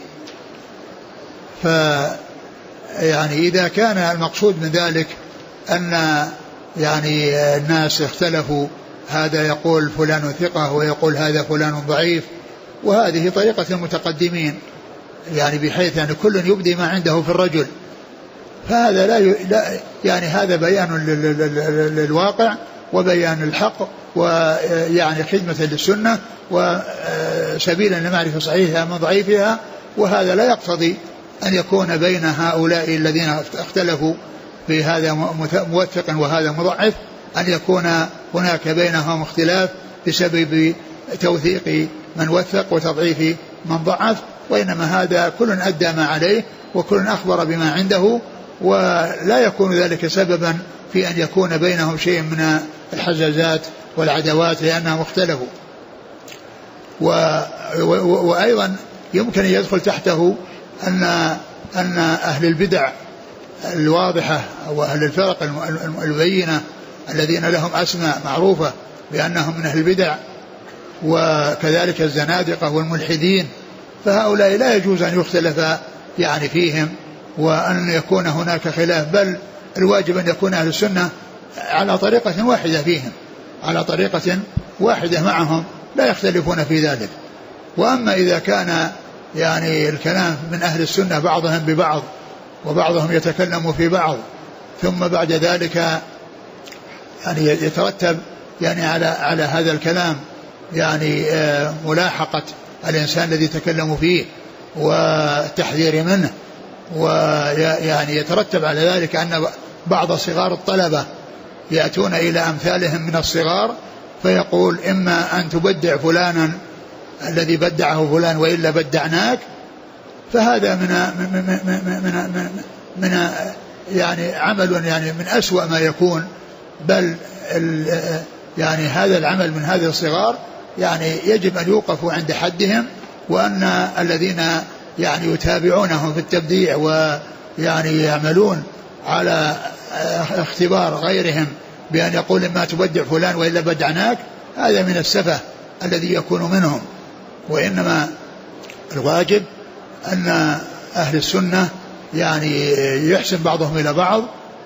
فيعني إذا كان المقصود من ذلك أن يعني الناس اختلفوا، هذا يقول فلان ثقة ويقول هذا فلان ضعيف، وهذه طريقة المتقدمين، يعني بحيث أن كل يبدي ما عنده في الرجل، فهذا لا يعني هذا بيان للواقع وبيان الحق، ويعني خدمة للسنة وسبيلا لمعرفة صحيحها من ضعيفها. وهذا لا يقتضي أن يكون بين هؤلاء الذين اختلفوا في هذا موثق وهذا مضعف أن يكون هناك بينهم اختلاف بسبب توثيق من وثق وتضعيف من ضعف، وإنما هذا كل أدى ما عليه وكل أخبر بما عنده، ولا يكون ذلك سببا في أن يكون بينهم شيء من الحزازات والعدوات لأنهم اختلفوا. وأيضا يمكن أن يدخل تحته أن أهل البدع الواضحة وأهل الفرق المبينة الذين لهم أسماء معروفة بأنهم من أهل البدع، وكذلك الزنادقة والملحدين، فهؤلاء لا يجوز أن يختلف يعني فيهم، وأن يكون هناك خلاف، بل الواجب أن يكون أهل السنة على طريقة واحدة فيهم، على طريقة واحدة معهم لا يختلفون في ذلك. وأما إذا كان يعني الكلام من أهل السنة بعضهم ببعض وبعضهم يتكلم في بعض، ثم بعد ذلك يعني يترتب يعني على هذا الكلام يعني ملاحقة الإنسان الذي يتكلم فيه والتحذير منه، ويعني يترتب على ذلك أن بعض صغار الطلبة يأتون إلى أمثالهم من الصغار فيقول إما أن تبدع فلانا الذي بدعه فلان وإلا بدعناك، فهذا من يعني عمل يعني من أسوأ ما يكون، بل يعني هذا العمل من هذه الصغار يعني يجب أن يوقفوا عند حدهم، وأن الذين يعني يتابعونهم في التبديع ويعني يعملون على اختبار غيرهم بأن يقول إما تبدع فلان وإلا بدعناك، هذا من السفه الذي يكون منهم. وإنما الواجب أن أهل السنة يعني يحسن بعضهم إلى بعض،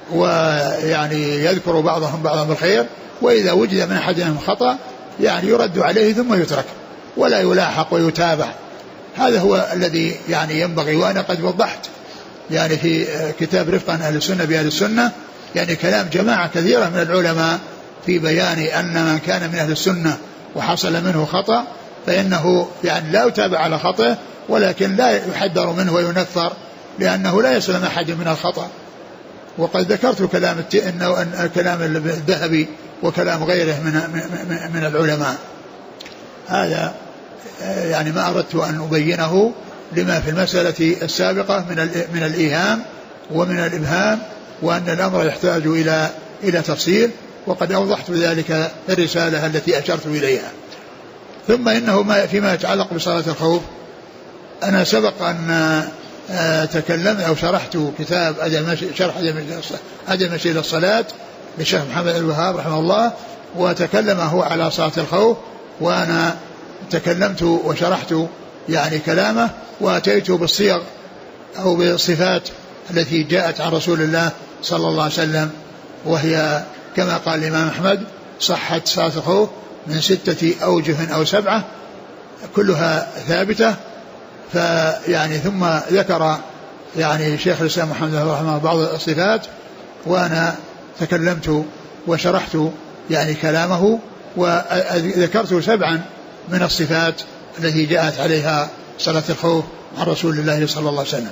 ويعني يذكر بعضهم بعضا بالخير، وإذا وجد من أحدهم خطأ يعني يرد عليه ثم يترك ولا يلاحق ويتابع. هذا هو الذي يعني ينبغي. وأنا قد وضحت يعني في كتاب رفقا أهل السنة بأهل السنة يعني كلام جماعة كثيرة من العلماء في بيان أن من كان من أهل السنة وحصل منه خطأ فإنه يعني لا يتابع على خطأه، ولكن لا يحذر منه وينفر، لأنه لا يسلم أحد من الخطأ. وقد ذكرت كلام الذهبي وكلام غيره من العلماء. هذا يعني ما أردت أن أبينه لما في المسألة السابقة من الإيهام ومن الإبهام، وأن الأمر يحتاج إلى تفصيل، وقد أوضحت ذلك في الرسالة التي أشرت إليها. ثم إنه فيما يتعلق بصلاة الخوف، أنا سبق أن تكلمت أو شرحت كتاب شرح أدى المشي إلى الصلاة للشيخ محمد الوهاب رحمه الله، وتكلم هو على صلاة الخوف، وأنا تكلمت وشرحت يعني كلامه، وأتيت بالصيغ أو بالصفات التي جاءت عن رسول الله صلى الله عليه وسلم، وهي كما قال الإمام أحمد صحت صلاة الخوف من 6 أوجه أو 7، كلها ثابتة. فيعني ثم ذكر يعني شيخ الإسلام محمد رحمه الله بعض الصفات، وأنا تكلمت وشرحت يعني كلامه، وذكرت 7 من الصفات التي جاءت عليها صلاة الخوف عن رسول الله صلى الله عليه وسلم.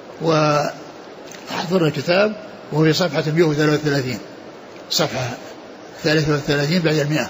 وأحضر الكتاب وهو في صفحة 133، صفحة 33 بعد 100.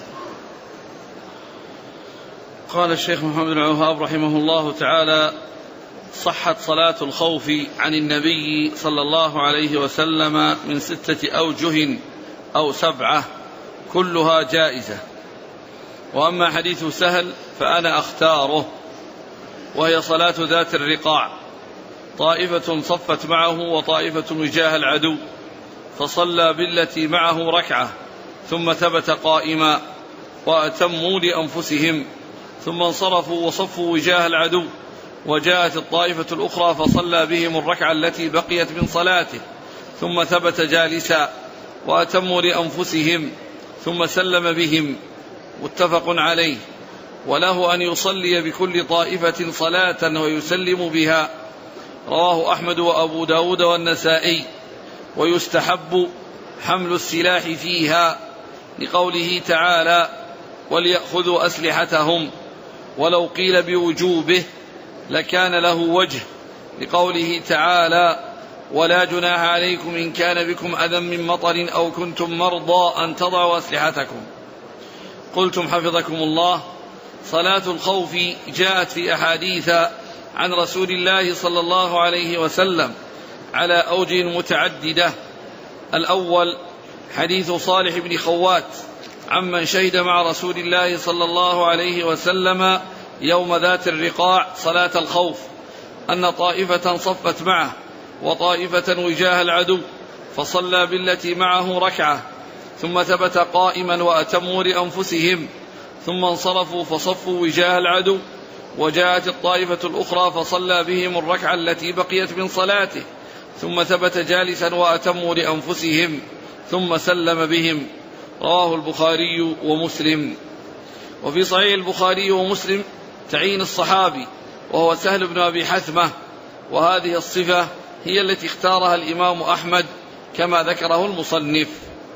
قال الشيخ محمد بن الوهاب رحمه الله تعالى: صحت صلاة الخوف عن النبي صلى الله عليه وسلم من 6 أوجه أو 7، كلها جائزة. وأما حديث سهل فأنا أختاره، وهي صلاة ذات الرقاع، طائفة صفت معه وطائفة وجاه العدو، فصلى بالتي معه ركعة ثم ثبت قائما وأتموا لأنفسهم، ثم انصرفوا وصفوا وجاه العدو، وجاءت الطائفة الأخرى فصلى بهم الركعة التي بقيت من صلاته ثم ثبت جالسا وأتموا لأنفسهم ثم سلم بهم، متفق عليه. وله أن يصلي بكل طائفة صلاة ويسلم بها، رواه أحمد وأبو داود والنسائي. ويستحب حمل السلاح فيها لقوله تعالى: وليأخذوا أسلحتهم، ولو قيل بوجوبه لكان له وجه لقوله تعالى: ولا جناح عليكم إن كان بكم أذى من مطر أو كنتم مرضى أن تضعوا أسلحتكم. قلتم حفظكم الله: صلاة الخوف جاءت في أحاديث عن رسول الله صلى الله عليه وسلم على أوجه متعددة. الأول حديث صالح بن خوات عمن شهد مع رسول الله صلى الله عليه وسلم يوم ذات الرقاع صلاة الخوف، أن طائفة صفت معه وطائفة وجاه العدو، فصلى بالتي معه ركعة ثم ثبت قائما وأتموا لأنفسهم، ثم انصرفوا فصفوا وجاه العدو، وجاءت الطائفة الأخرى فصلى بهم الركعة التي بقيت من صلاته ثم ثبت جالسا وأتموا لأنفسهم ثم سلم بهم. رواه البخاري ومسلم. وفي صحيح البخاري ومسلم تعيين الصحابي وهو سهل بن أبي حثمة، وهذه الصفة هي التي اختارها الإمام أحمد كما ذكره المصنف.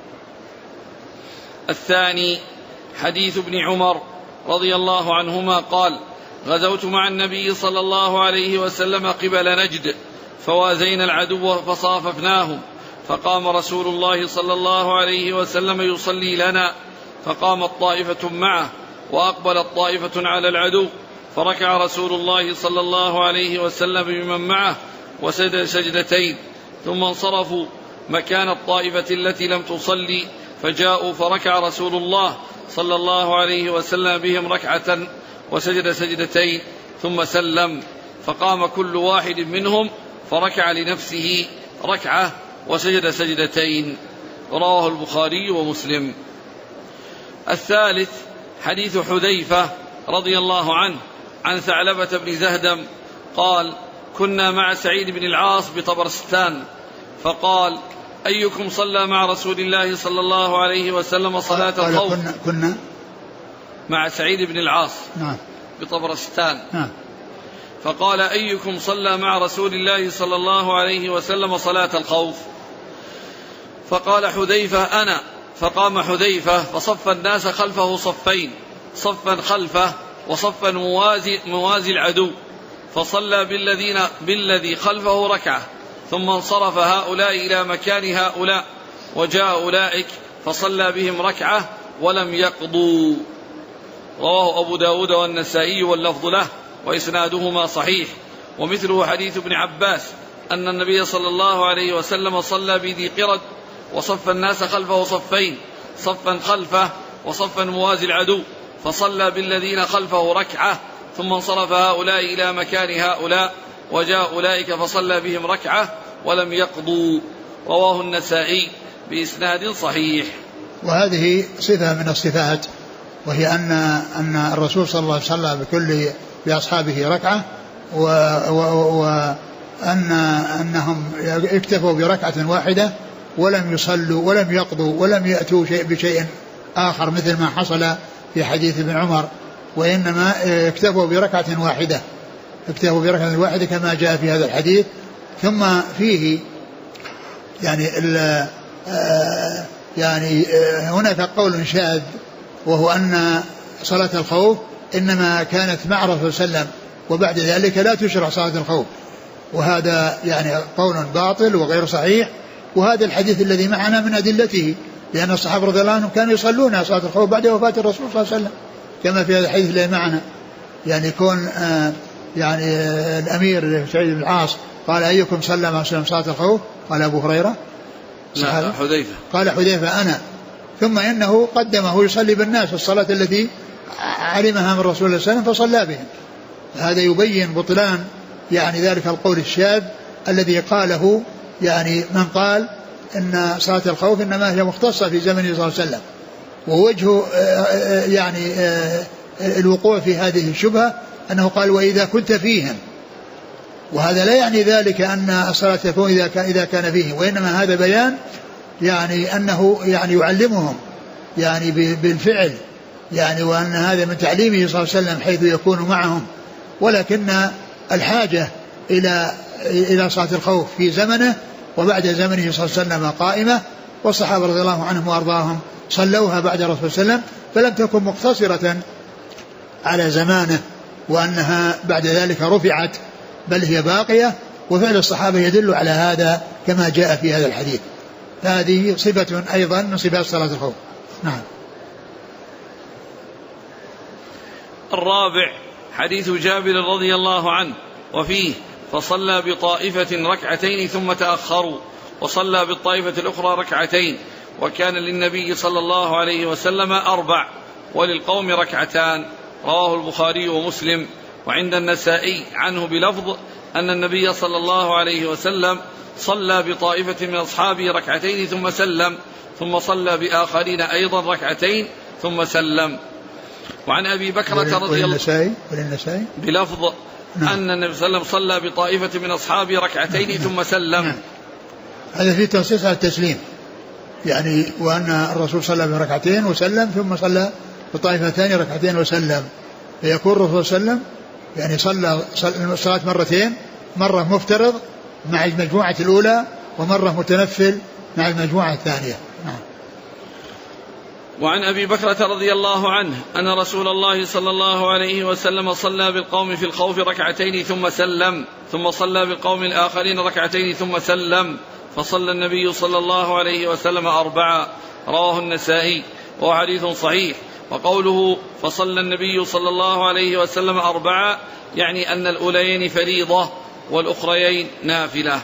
الثاني حديث ابن عمر رضي الله عنهما قال: غزوت مع النبي صلى الله عليه وسلم قبل نجد فوازينا العدو فصاففناهم، فقام رسول الله صلى الله عليه وسلم يصلي لنا، فقامت طائفة معه وأقبلت طائفة على العدو، فركع رسول الله صلى الله عليه وسلم بمن معه وسجد سجدتين، ثم انصرفوا مكان الطائفة التي لم تصلي، فجاءوا فركع رسول الله صلى الله عليه وسلم بهم ركعة وسجد سجدتين ثم سلم، فقام كل واحد منهم فركع لنفسه ركعة وسجد سجدتين. رواه البخاري ومسلم. الثالث حديث حذيفة رضي الله عنه عن ثعلبة بن زهدم قال: كنا مع سعيد بن العاص بطبرستان، فقال: أيكم صلى مع رسول الله صلى الله عليه وسلم صلاة الخوف؟ كنا مع سعيد بن العاص نعم بطبرستان. نعم. فقال: أيكم صلى مع رسول الله صلى الله عليه وسلم صلاة الخوف؟ فقال حذيفة: أنا. فقام حذيفة فصف الناس خلفه صفين، صفا خلفه وصفا موازي العدو، فصلى بالذي خلفه ركعة، ثم انصرف هؤلاء إلى مكان هؤلاء، وجاء أولئك فصلى بهم ركعة ولم يقضوا. رواه أبو داود والنسائي واللفظ له وإسنادهما صحيح. ومثله حديث ابن عباس أن النبي صلى الله عليه وسلم صلى بذي قرد وصف الناس خلفه صفين، صفا خلفه وصفا موازي العدو، فصلى بالذين خلفه ركعة، ثم انصرف هؤلاء إلى مكان هؤلاء، وجاء أولئك فصلى بهم ركعة ولم يقضوا. رواه النسائي بإسناد صحيح. وهذه صفة من الصفات، وهي أن الرسول صلى الله عليه وسلم بأصحابه ركعة، وأنهم اكتفوا بركعة واحدة ولم يصلوا ولم يقضوا ولم يأتوا بشيء آخر مثل ما حصل في حديث ابن عمر، وإنما اكتفوا بركعة واحدة كما جاء في هذا الحديث. ثم فيه يعني هناك قول شاذ، وهو أن صلاة الخوف إنما كانت مع رسول صلى الله عليه وسلم، وبعد ذلك لا تشرع صلاة الخوف، وهذا يعني قول باطل وغير صحيح. وهذا الحديث الذي معنا من أدلته، لأن الصحابة رضي الله عنهم كانوا يصلون صلاة الخوف بعد وفاة الرسول صلى الله عليه وسلم، كما في هذا الحديث الذي معنا. يعني يكون يعني الأمير سعيد بن العاص قال: أيكم صلى مع صلاة الخوف؟ قال أبو هريرة. لا، حذيفة. قال حذيفة: أنا. ثم إنه قدمه يصلي بالناس الصلاة التي علمها من رسول الله صلى الله عليه وسلم فصلى بهم. هذا يبين بطلان يعني ذلك القول الشاذ الذي قاله يعني من قال إن صلاة الخوف إنما هي مختصة في زمن صلى الله عليه وسلم. ووجه يعني الوقوع في هذه الشبهة أنه قال: وإذا كنت فيهم، وهذا لا يعني ذلك أن الصلاة تكون إذا كان فيهم، وإنما هذا بيان يعني أنه يعني يعلمهم يعني بالفعل، يعني وأن هذا من تعليمه صلى الله عليه وسلم حيث يكون معهم. ولكن الحاجة إلى صلاة الخوف في زمنه وبعد زمنه صلى الله عليه وسلم قائمة، والصحابة رضي الله عنهم وأرضاهم صلوها بعد رسول صلى الله عليه وسلم، فلم تكن مقتصرة على زمانه وأنها بعد ذلك رفعت، بل هي باقية، وفعل الصحابة يدل على هذا كما جاء في هذا الحديث. هذه صفة أيضا من صفات صلاة الخوف. نعم. الرابع حديث جابر رضي الله عنه وفيه: فصلى بطائفة ركعتين ثم تأخروا، وصلى بالطائفة الأخرى ركعتين، وكان للنبي صلى الله عليه وسلم 4 وللقوم ركعتان. رواه البخاري ومسلم. وعند النسائي عنه بلفظ أن النبي صلى الله عليه وسلم صلى بطائفة من أصحابه ركعتين ثم سلم، ثم صلى بآخرين أيضا ركعتين ثم سلم. وعن أبي بكرة رضي الله عنه بلفظ أن النبي صلى الله عليه وسلم صلى بطائفة من أصحابه ركعتين ثم سلم. هذا في تنصيص على التسليم يعني، وأن الرسول صلى بركعتين وسلم ثم صلى بطائفة ثانية ركعتين وسلم، فيكون الرسول صلى الله عليه وسلم يعني صلى الصلاة مرتين، مرة مفترض مع المجموعة الأولى ومرة متنفل مع المجموعة الثانية. وعن أبي بكرة رضي الله عنه أن رسول الله صلى الله عليه وسلم صلى بالقوم في الخوف ركعتين ثم سلم، ثم صلى بالقوم الآخرين ركعتين ثم سلم، فصلى النبي صلى الله عليه وسلم 4. رواه النسائي وهو حديث صحيح. وقوله فصلى النبي صلى الله عليه وسلم 4 يعني أن الأوليين فريضة والأخريين نافلة.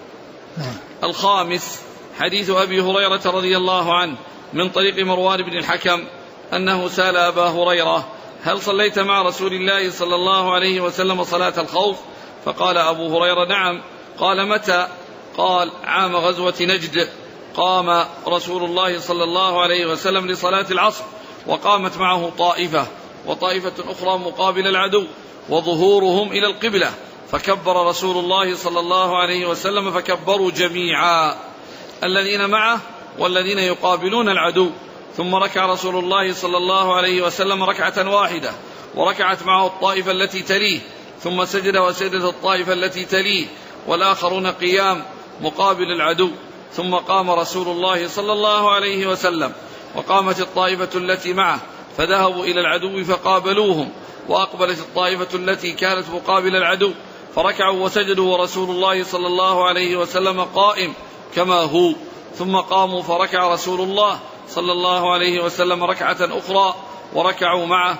الخامس حديث أبي هريرة رضي الله عنه من طريق مروان بن الحكم أنه سأل أبا هريرة هل صليت مع رسول الله صلى الله عليه وسلم صلاة الخوف؟ فقال أبو هريرة نعم. قال متى؟ قال عام غزوة نجد، قام رسول الله صلى الله عليه وسلم لصلاة العصر وقامت معه طائفة وطائفة أخرى مقابل العدو وظهورهم إلى القبلة، فكبر رسول الله صلى الله عليه وسلم فكبروا جميعا الذين معه والذين يقابلون العدو، ثم ركع رسول الله صلى الله عليه وسلم ركعة واحدة وركعت معه الطائفة التي تليه، ثم سجد وسجدت الطائفة التي تليه والآخرون قيام مقابل العدو، ثم قام رسول الله صلى الله عليه وسلم وقامت الطائفة التي معه فذهبوا إلى العدو فقابلوهم، وأقبلت الطائفة التي كانت مقابل العدو فركعوا وسجدوا ورسول الله صلى الله عليه وسلم قائم كما هو، ثم قاموا فركع رسول الله صلى الله عليه وسلم ركعة أخرى وركعوا معه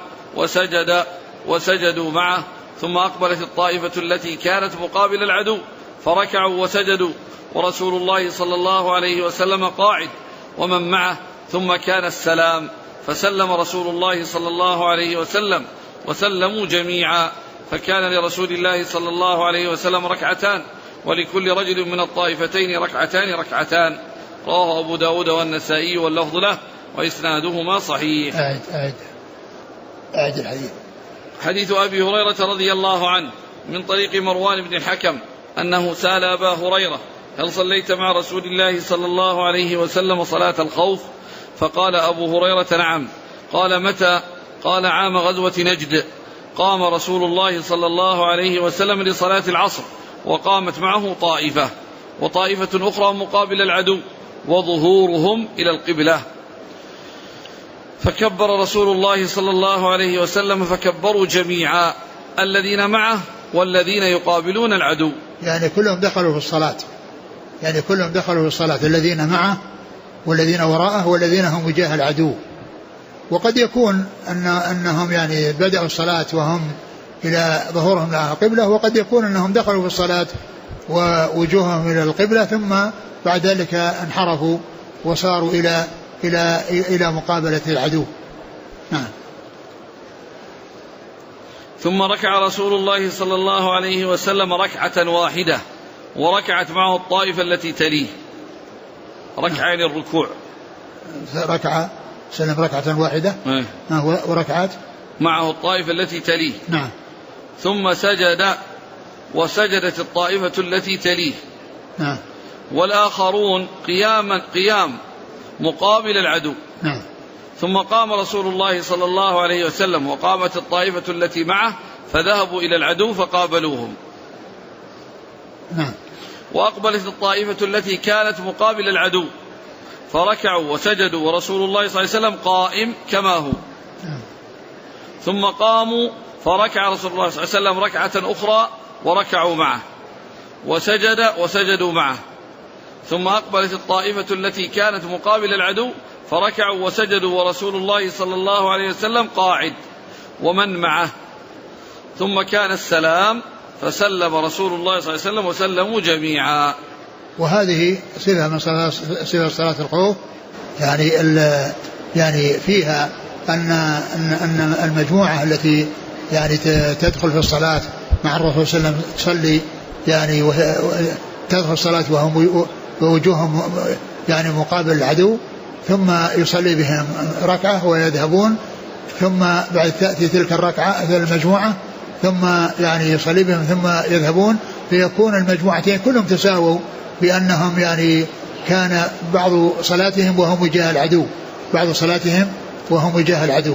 وسجدوا معه، ثم أقبلت الطائفة التي كانت مقابل العدو فركعوا وسجدوا ورسول الله صلى الله عليه وسلم قاعد ومن معه، ثم كان السلام فسلم رسول الله صلى الله عليه وسلم وسلموا جميعا، فكان لرسول الله صلى الله عليه وسلم ركعتان ولكل رجل من الطائفتين ركعتان. رواه أبو داود والنسائي واللفظ له وإسنادهما صحيح. أعد الحديث. حديث أبي هريرة رضي الله عنه من طريق مروان بن الحكم أنه سأل أبا هريرة هل صليت مع رسول الله صلى الله عليه وسلم صلاة الخوف؟ فقال أبو هريرة نعم. قال متى؟ قال عام غزوة نجد، قام رسول الله صلى الله عليه وسلم لصلاة العصر وقامت معه طائفة وطائفة أخرى مقابل العدو وظهورهم إلى القبلة، فكبر رسول الله صلى الله عليه وسلم فكبروا جميعا الذين معه والذين يقابلون العدو، يعني كلهم دخلوا في الصلاة، الذين معه والذين وراءه والذين هم وجاه العدو. وقد يكون أنهم يعني بدأوا الصلاة وهم إلى ظهورهم إلى القبلة، وقد يكون أنهم دخلوا في الصلاة ووجوههم إلى القبلة ثم بعد ذلك انحرفوا وصاروا إلى مقابلة العدو. ثم ركع رسول الله صلى الله عليه وسلم ركعة واحدة وركعت معه الطائفة التي تليه، ركعين الركوع، ركعة سلم ركعة واحدة وركعات معه الطائفة التي تليه. نعم. ثم سجد وسجدت الطائفة التي تليه. نعم. والآخرون قيام مقابل العدو. نعم. ثم قام رسول الله صلى الله عليه وسلم وقامت الطائفة التي معه فذهبوا إلى العدو فقابلوهم. نعم. وأقبلت الطائفة التي كانت مقابل العدو فركعوا وسجدوا ورسول الله صلى الله عليه وسلم قائم كما هو. ثم قاموا فركع رسول الله صلى الله عليه وسلم ركعة أخرى وركعوا معه وسجدوا معه. ثم أقبلت الطائفة التي كانت مقابل العدو فركعوا وسجدوا ورسول الله صلى الله عليه وسلم قاعد ومن معه. ثم كان السلام فسلم رسول الله صلى الله عليه وسلم وسلموا جميعا. وهذه صفة من صلاة الخوف، يعني فيها أن المجموعة التي يعني تدخل في الصلاة مع الرسول صلى الله عليه وسلم تصلي يعني تدخل الصلاة وهم ووجوههم يعني مقابل العدو، ثم يصلي بهم ركعة ويذهبون، ثم بعد تأتي تلك الركعة المجموعة ثم يعني يصلي بهم ثم يذهبون، فيكون المجموعتين كلهم تساووا بأنهم يعني كان بعض صلاتهم وهم وجاه العدو، بعض صلاتهم وهم وجاه العدو.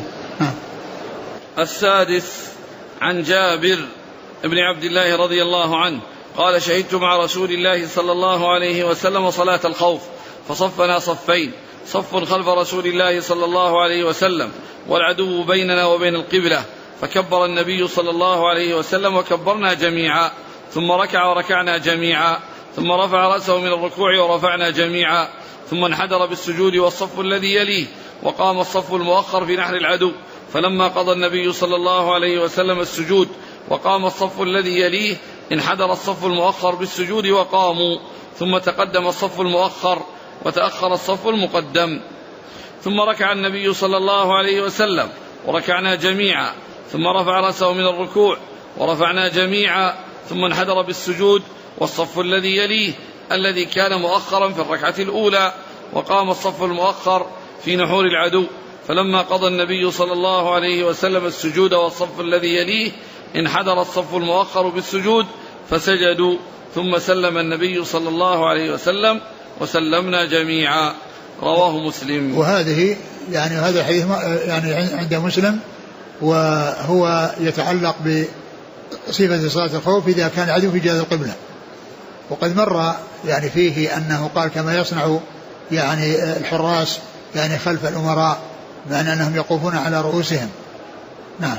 السادس عن جابر بن عبد الله رضي الله عنه قال شهدت مع رسول الله صلى الله عليه وسلم صلاة الخوف فصفنا صفين، صف خلف رسول الله صلى الله عليه وسلم والعدو بيننا وبين القبلة، فكبر النبي صلى الله عليه وسلم وكبرنا جميعا، ثم ركع وركعنا جميعا، ثم رفع رأسه من الركوع ورفعنا جميعا، ثم انحدر بالسجود والصف الذي يليه، وقام الصف المؤخر في نحر العدو، فلما قضى النبي صلى الله عليه وسلم السجود وقام الصف الذي يليه انحدر الصف المؤخر بالسجود وقاموا، ثم تقدم الصف المؤخر وتأخر الصف المقدم، ثم ركع النبي صلى الله عليه وسلم وركعنا جميعا، ثم رفع رأسه من الركوع ورفعنا جميعا، ثم انحدر بالسجود والصف الذي يليه الذي كان مؤخرا في الركعة الأولى، وقام الصف المؤخر في نحور العدو، فلما قضى النبي صلى الله عليه وسلم السجود والصف الذي يليه انحدر الصف المؤخر بالسجود فسجدوا، ثم سلم النبي صلى الله عليه وسلم وسلمنا جميعا. رواه مسلم. وهذه يعني هذا الحديث يعني عند مسلم، وهو يتعلق بصفة صلاة الخوف إذا كان العدو في جهة القبلة، وقد مر يعني فيه أنه قال كما يصنع يعني الحراس يعني خلف الأمراء، معنى أنهم يقوفون على رؤوسهم. نعم.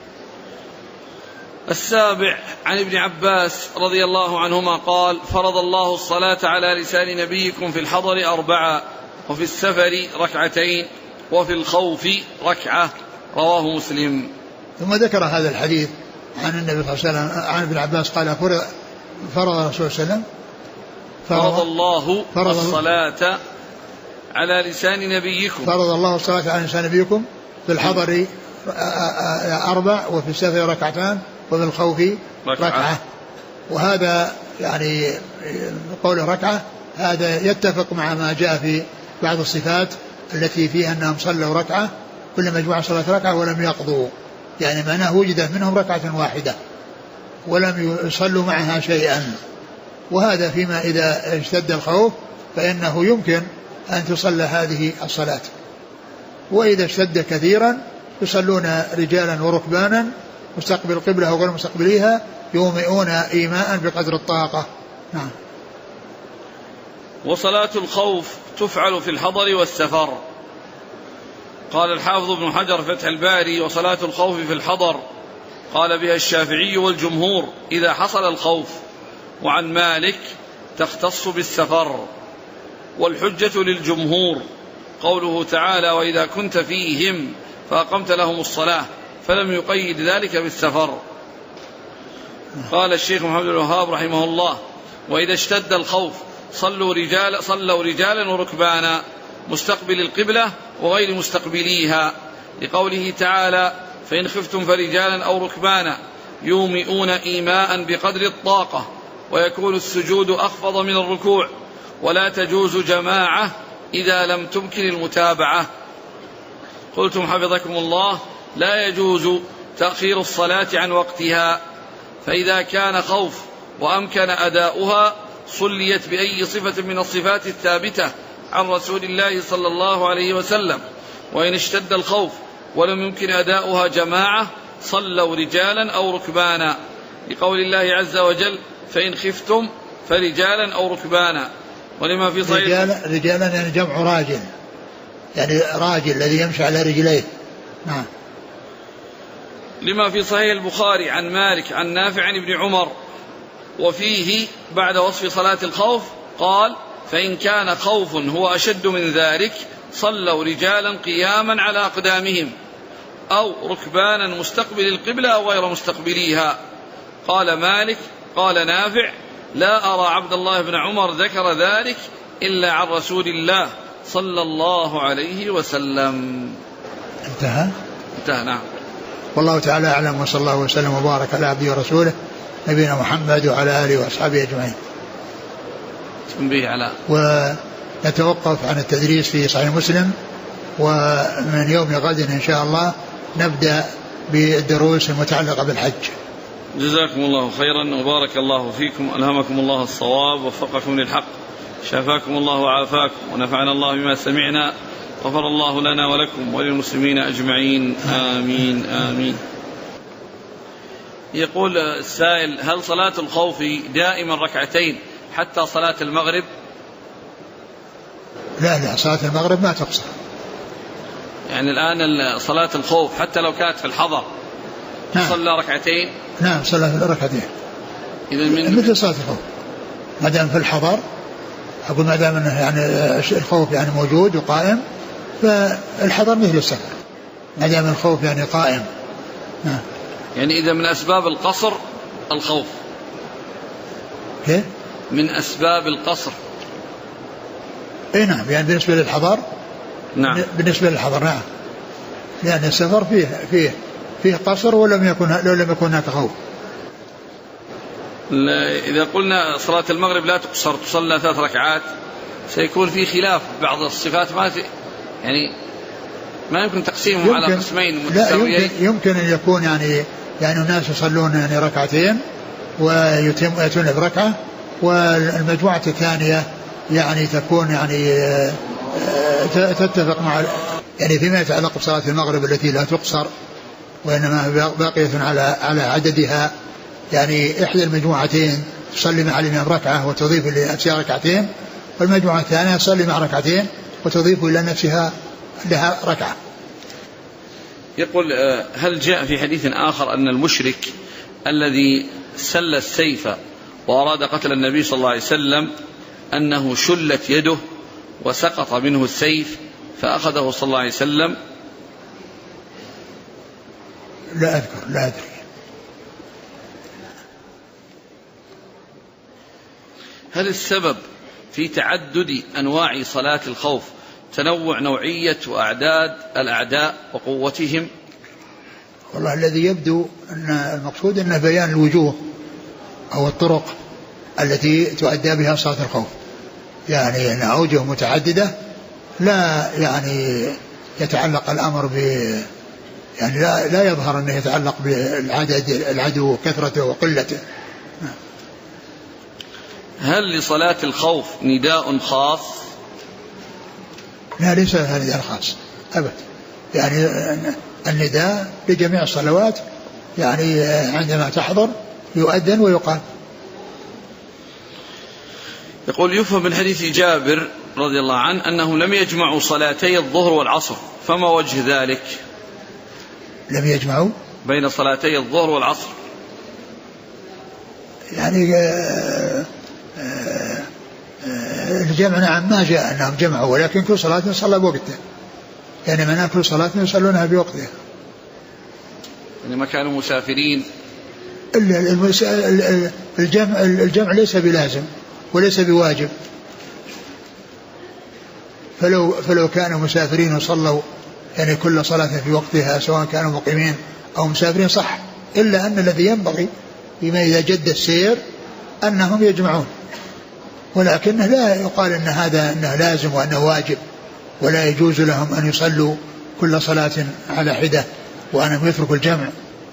السابع عن ابن عباس رضي الله عنهما قال فرض الله الصلاة على لسان نبيكم في الحضر 4 وفي السفر 2 وفي الخوف 1. رواه مسلم. ثم ذكر هذا الحديث عن النبي صلى الله عليه وسلم عن ابن عباس قال فرض الرسول صلى الله عليه وسلم فرض الله الصلاة على لسان نبيكم، فرض الله الصلاة على لسان نبيكم في الحضر 4 وفي السفر 2 وفي الخوف 1. وهذا يعني قول 1 هذا يتفق مع ما جاء في بعض الصفات التي فيها أنهم صلوا 1، كل مجموعة صلت 1 ولم يقضوا، يعني معناه وجدت منهم 1 ولم يصلوا معها شيئا. وهذا فيما إذا اشتد الخوف فإنه يمكن أن تصلى هذه الصلاة، وإذا اشتد كثيرا يصلون رجالا وركبانا مستقبل القبلة وغير مستقبليها يومئون إيماء بقدر الطاقة. نعم. وصلاة الخوف تفعل في الحضر والسفر. قال الحافظ ابن حجر فتح الباري وصلاة الخوف في الحضر قال بها الشافعي والجمهور إذا حصل الخوف، وعن مالك تختص بالسفر، والحجة للجمهور قوله تعالى وإذا كنت فيهم فأقمت لهم الصلاة، فلم يقيد ذلك بالسفر. قال الشيخ محمد بن الوهاب رحمه الله وإذا اشتد الخوف صلوا رجالا وركبانا مستقبل القبلة وغير مستقبليها، لقوله تعالى فإن خفتم فرجالا أو ركبانا يومئون إيماء بقدر الطاقة، ويكون السجود أخفض من الركوع، ولا تجوز جماعة إذا لم تمكن المتابعة. قلتم حفظكم الله لا يجوز تأخير الصلاة عن وقتها، فإذا كان خوف وأمكن أداؤها صليت بأي صفة من الصفات الثابتة عن رسول الله صلى الله عليه وسلم، وإن اشتد الخوف ولم يمكن أداؤها جماعة صلوا رجالا أو ركبانا، لقول الله عز وجل فإن خفتم فرجالا أو ركبانا. ولما في صحيح رجالا يعني جمع راجل، يعني راجل الذي يمشي على رجليه. نعم. لما في صحيح البخاري عن مالك عن نافع عن ابن عمر، وفيه بعد وصف صلاة الخوف قال فإن كان خوف هو أشد من ذلك صلوا رجالا قياما على أقدامهم أو ركبانا مستقبل القبلة أو غير مستقبليها. قال مالك قال نافع لا أرى عبد الله بن عمر ذكر ذلك إلا عن رسول الله صلى الله عليه وسلم. انتهى. نعم. والله تعالى أعلم، وصلى الله وسلم وبارك على عبده ورسوله نبينا محمد وعلى آله وأصحابه أجمعين. ونتوقف عن التدريس في صحيح مسلم، ومن يوم غد إن شاء الله نبدأ بالدروس المتعلقة بالحج. جزاكم الله خيرا وبارك الله فيكم، ألهمكم الله الصواب ووفقكم للحق، شافاكم الله وعافاكم، ونفعنا الله بما سمعنا، غفر الله لنا ولكم وللمسلمين أجمعين، آمين آمين. يقول السائل: هل صلاة الخوف دائما ركعتين حتى صلاة المغرب؟ لا، صلاة المغرب ما تقصر. يعني الآن صلاة الخوف حتى لو كانت في الحضر صلى ركعتين؟ نعم، صلى ركعتين. إذا مثل صلاة الخوف ما دام في الحضر، أقول ما دام يعني الخوف يعني موجود وقائم، فالحضر مثل السفر ما دام الخوف يعني قائم. نعم. يعني إذا من أسباب القصر الخوف. كيف؟ من أسباب القصر. إيه نعم، يعني بالنسبة للحضر. نعم. بالنسبة للحضر نعم، لأن السفر فيه قصر لو لم يكن هناك خوف. إذا قلنا صلاة المغرب لا تقصر، تصلى 3 ركعات، سيكون في خلاف بعض الصفات، يعني ما يمكن تقسيمهم على قسمين متساويين. لا، يمكن أن يكون يعني الناس يصلون يعني ركعتين ويأتون بركعة، والمجموعة الثانية يعني تكون يعني تتفق مع يعني فيما يتعلق بصلاة المغرب التي لا تقصر وإنما باقية على عددها، يعني إحدى المجموعتين تصلي مع الإمام ركعة وتضيف لنفسها ركعتين، والمجموعة الثانية تصلي مع ركعتين وتضيف إلى نفسها لها ركعة. يقول: هل جاء في حديث آخر أن المشرك الذي سل السيف وأراد قتل النبي صلى الله عليه وسلم أنه شلت يده وسقط منه السيف فأخذه صلى الله عليه وسلم؟ لا أذكر، لا أدري. هل السبب في تعدد أنواع صلاة الخوف تنوع نوعية وأعداد الأعداء وقوتهم؟ والله الذي يبدو أن المقصود أنه بيان الوجوه أو الطرق التي تؤدى بها صلاة الخوف، يعني أن أوجه متعددة، لا يعني يتعلق الأمر يعني لا يظهر أنه يتعلق بالعدد العدو وكثرته وقلته. هل لصلاة الخوف نداء خاص؟ لا، ليس لها نداء خاص أبدا، يعني النداء لجميع الصلوات، يعني عندما تحضر يؤذن ويقال. يقول: يفهم من حديث جابر رضي الله عنه أنهم لم يجمعوا صلاتي الظهر والعصر، فما وجه ذلك؟ لم يجمعوا بين صلاتي الظهر والعصر، يعني الجمع نعم ما جاء أنهم جمعوا، ولكن كل صلاة صلى بوقته، يعني من كل صلاة يصلونها بوقتها، يعني ما كانوا مسافرين. الجمع ليس بلازم وليس بواجب، فلو كانوا مسافرين وصلوا يعني كل صلاة في وقتها سواء كانوا مقيمين أو مسافرين صح، إلا أن الذي ينبغي بما إذا جد السير أنهم يجمعون، ولكنه لا يقال أن هذا أنه لازم وأنه واجب، ولا يجوز لهم أن يصلوا كل صلاة على حدة وأنهم يتركوا الجمع.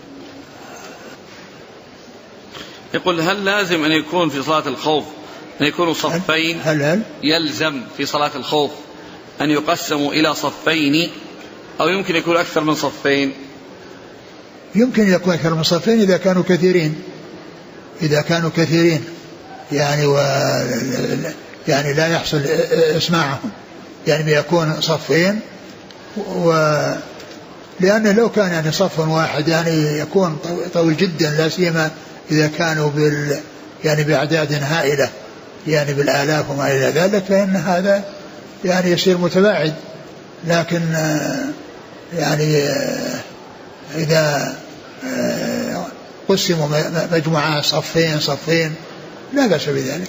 يقول: هل لازم أن يكون في صلاة الخوف أن يكونوا صفين؟ هل يلزم في صلاة الخوف أن يقسموا إلى صفين أو يمكن يكون أكثر من صفين؟ يمكن يكون أكثر من صفين إذا كانوا كثيرين يعني يعني لا يحصل إسماعهم، يعني بيكون صفين، لأنه لو كان يعني صف واحد يعني يكون طويل جدا، لا سيما إذا كانوا يعني بأعداد هائلة يعني بالآلاف وما إلى ذلك، فإن هذا يعني يصير متباعد. لكن يعني إذا قسموا مجموعات صفين لا بأس بذلك.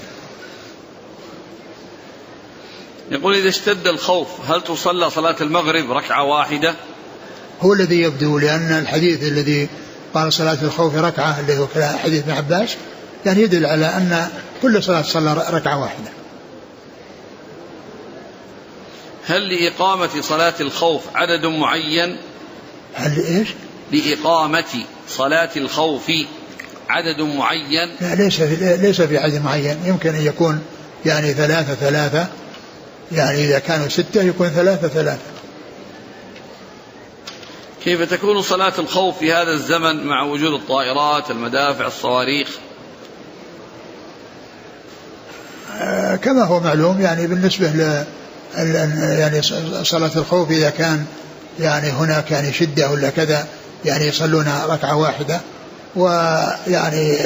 يقول: إذا اشتد الخوف هل تصلى صلاة المغرب ركعة واحدة؟ هو الذي يبدو، لأن الحديث الذي قال صلاة الخوف ركعة اللي هو حديث ابن عباس يعني يدل على أن كل صلاة صلى ركعة واحدة. هل لإقامة صلاة الخوف عدد معين؟ هل إيش؟ لإقامة صلاة الخوف عدد معين؟ لا، ليس في عدد معين، يمكن أن يكون يعني 3 يعني إذا كانوا 6 يكون 3. كيف تكون صلاة الخوف في هذا الزمن مع وجود الطائرات، المدافع، الصواريخ؟ كما هو معلوم، يعني بالنسبة يعني صلاة الخوف إذا كان يعني هناك يعني شدة ولا كذا يعني يصلون ركعة واحدة، ويعني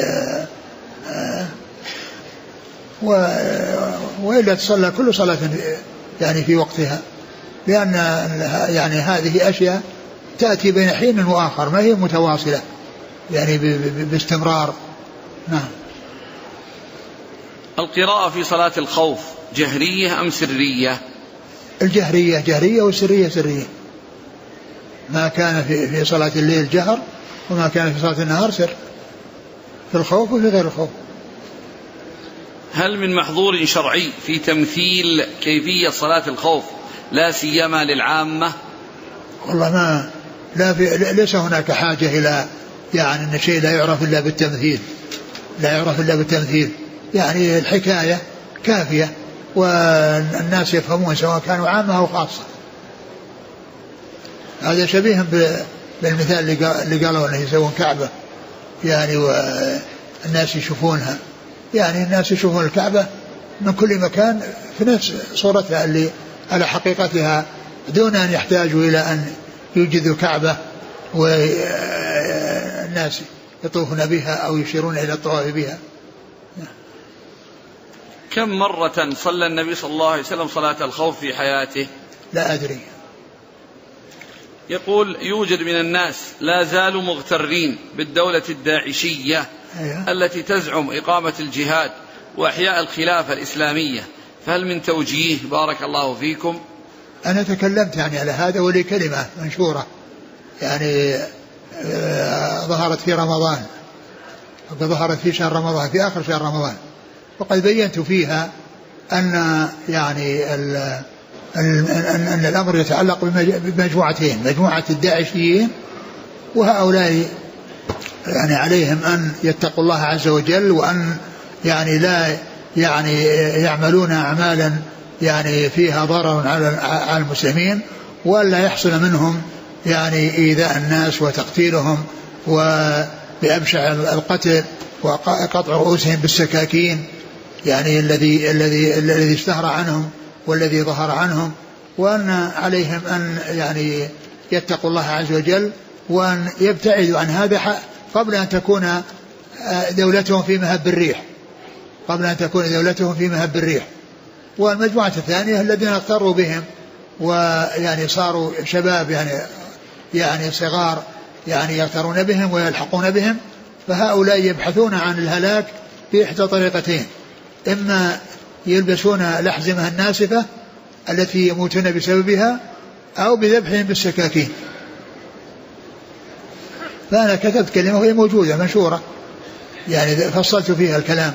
وإلا تصلى كل صلاة يعني في وقتها، لأن يعني هذه أشياء تأتي بين حين وآخر، ما هي متواصلة يعني باستمرار. نعم. القراءة في صلاة الخوف جهرية أم سرية؟ الجهرية جهرية والسرية سرية. ما كان في صلاة الليل جهر، وما كان في صلاة النهار سر، في الخوف وفي غير الخوف. هل من محظور شرعي في تمثيل كيفية صلاة الخوف لا سيما للعامة؟ والله ما ليس هناك حاجة إلى يعني أن شيء لا يعرف إلا بالتمثيل، لا يعرف إلا بالتمثيل، يعني الحكاية كافية والناس يفهمون سواء كانوا عامة أو خاصة. هذا شبيه بالمثال اللي قالوا أنه يسوون كعبة يعني والناس يشوفونها، يعني الناس يشوفون الكعبة من كل مكان في نفس صورتها اللي على حقيقتها، دون أن يحتاجوا إلى أن يوجدوا كعبة والناس يطوفون بها أو يشيرون إلى الطواف بها. كم مرة صلى النبي صلى الله عليه وسلم صلاة الخوف في حياته؟ لا أدري. يقول يوجد من الناس لا زالوا مغترين بالدولة الداعشية التي تزعم إقامة الجهاد وإحياء الخلافة الإسلامية، فهل من توجيه؟ بارك الله فيكم. أنا تكلمت يعني على هذا، ولي كلمة منشورة يعني ظهرت في رمضان، ظهرت في شهر رمضان، في آخر شهر رمضان، وقد بينت فيها أن يعني أن الأمر يتعلق بمجموعتين، مجموعة الداعشيين، وهؤلاء يعني عليهم أن يتقوا الله عز وجل، وأن يعني لا يعني يعملون أعمالا يعني فيها ضرر على المسلمين، ولا يحصل منهم يعني إيذاء الناس وتقتيلهم وبأبشع القتل وقطع رؤوسهم بالسكاكين، يعني الذي اشتهر عنهم والذي ظهر عنهم، وأن عليهم أن يعني يتقوا الله عز وجل وأن يبتعدوا عن هذا قبل أن تكون دولتهم في مهب الريح، قبل أن تكون دولتهم في مهب الريح. والمجموعة الثانية الذين اغتروا بهم ويعني صاروا شباب يعني صغار يعني يغترون بهم ويلحقون بهم، فهؤلاء يبحثون عن الهلاك بإحدى طريقتين: إما يلبسون الأحزمة الناسفة التي يموتون بسببها، أو بذبحهم بالسكاكين. فأنا كتبت كلمة وهي موجودة منشورة يعني فصلت فيها الكلام.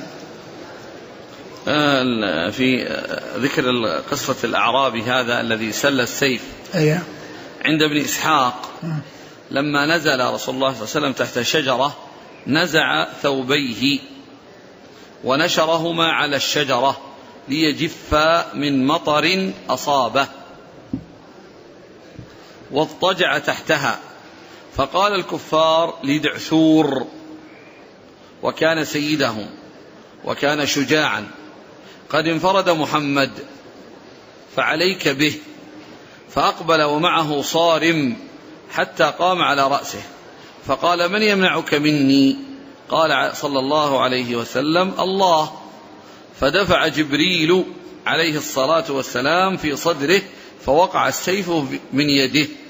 في ذكر قصة الأعرابي هذا الذي سل السيف عند ابن إسحاق، لما نزل رسول الله صلى الله عليه وسلم تحت شجرة نزع ثوبيه ونشرهما على الشجرة ليجفا من مطر أصابه، واضطجع تحتها، فقال الكفار لدعثور، وكان سيدهم وكان شجاعا: قد انفرد محمد فعليك به. فأقبل ومعه صارم حتى قام على رأسه، فقال: من يمنعك مني؟ قال صلى الله عليه وسلم: الله. فدفع جبريل عليه الصلاة والسلام في صدره، فوقع السيف من يده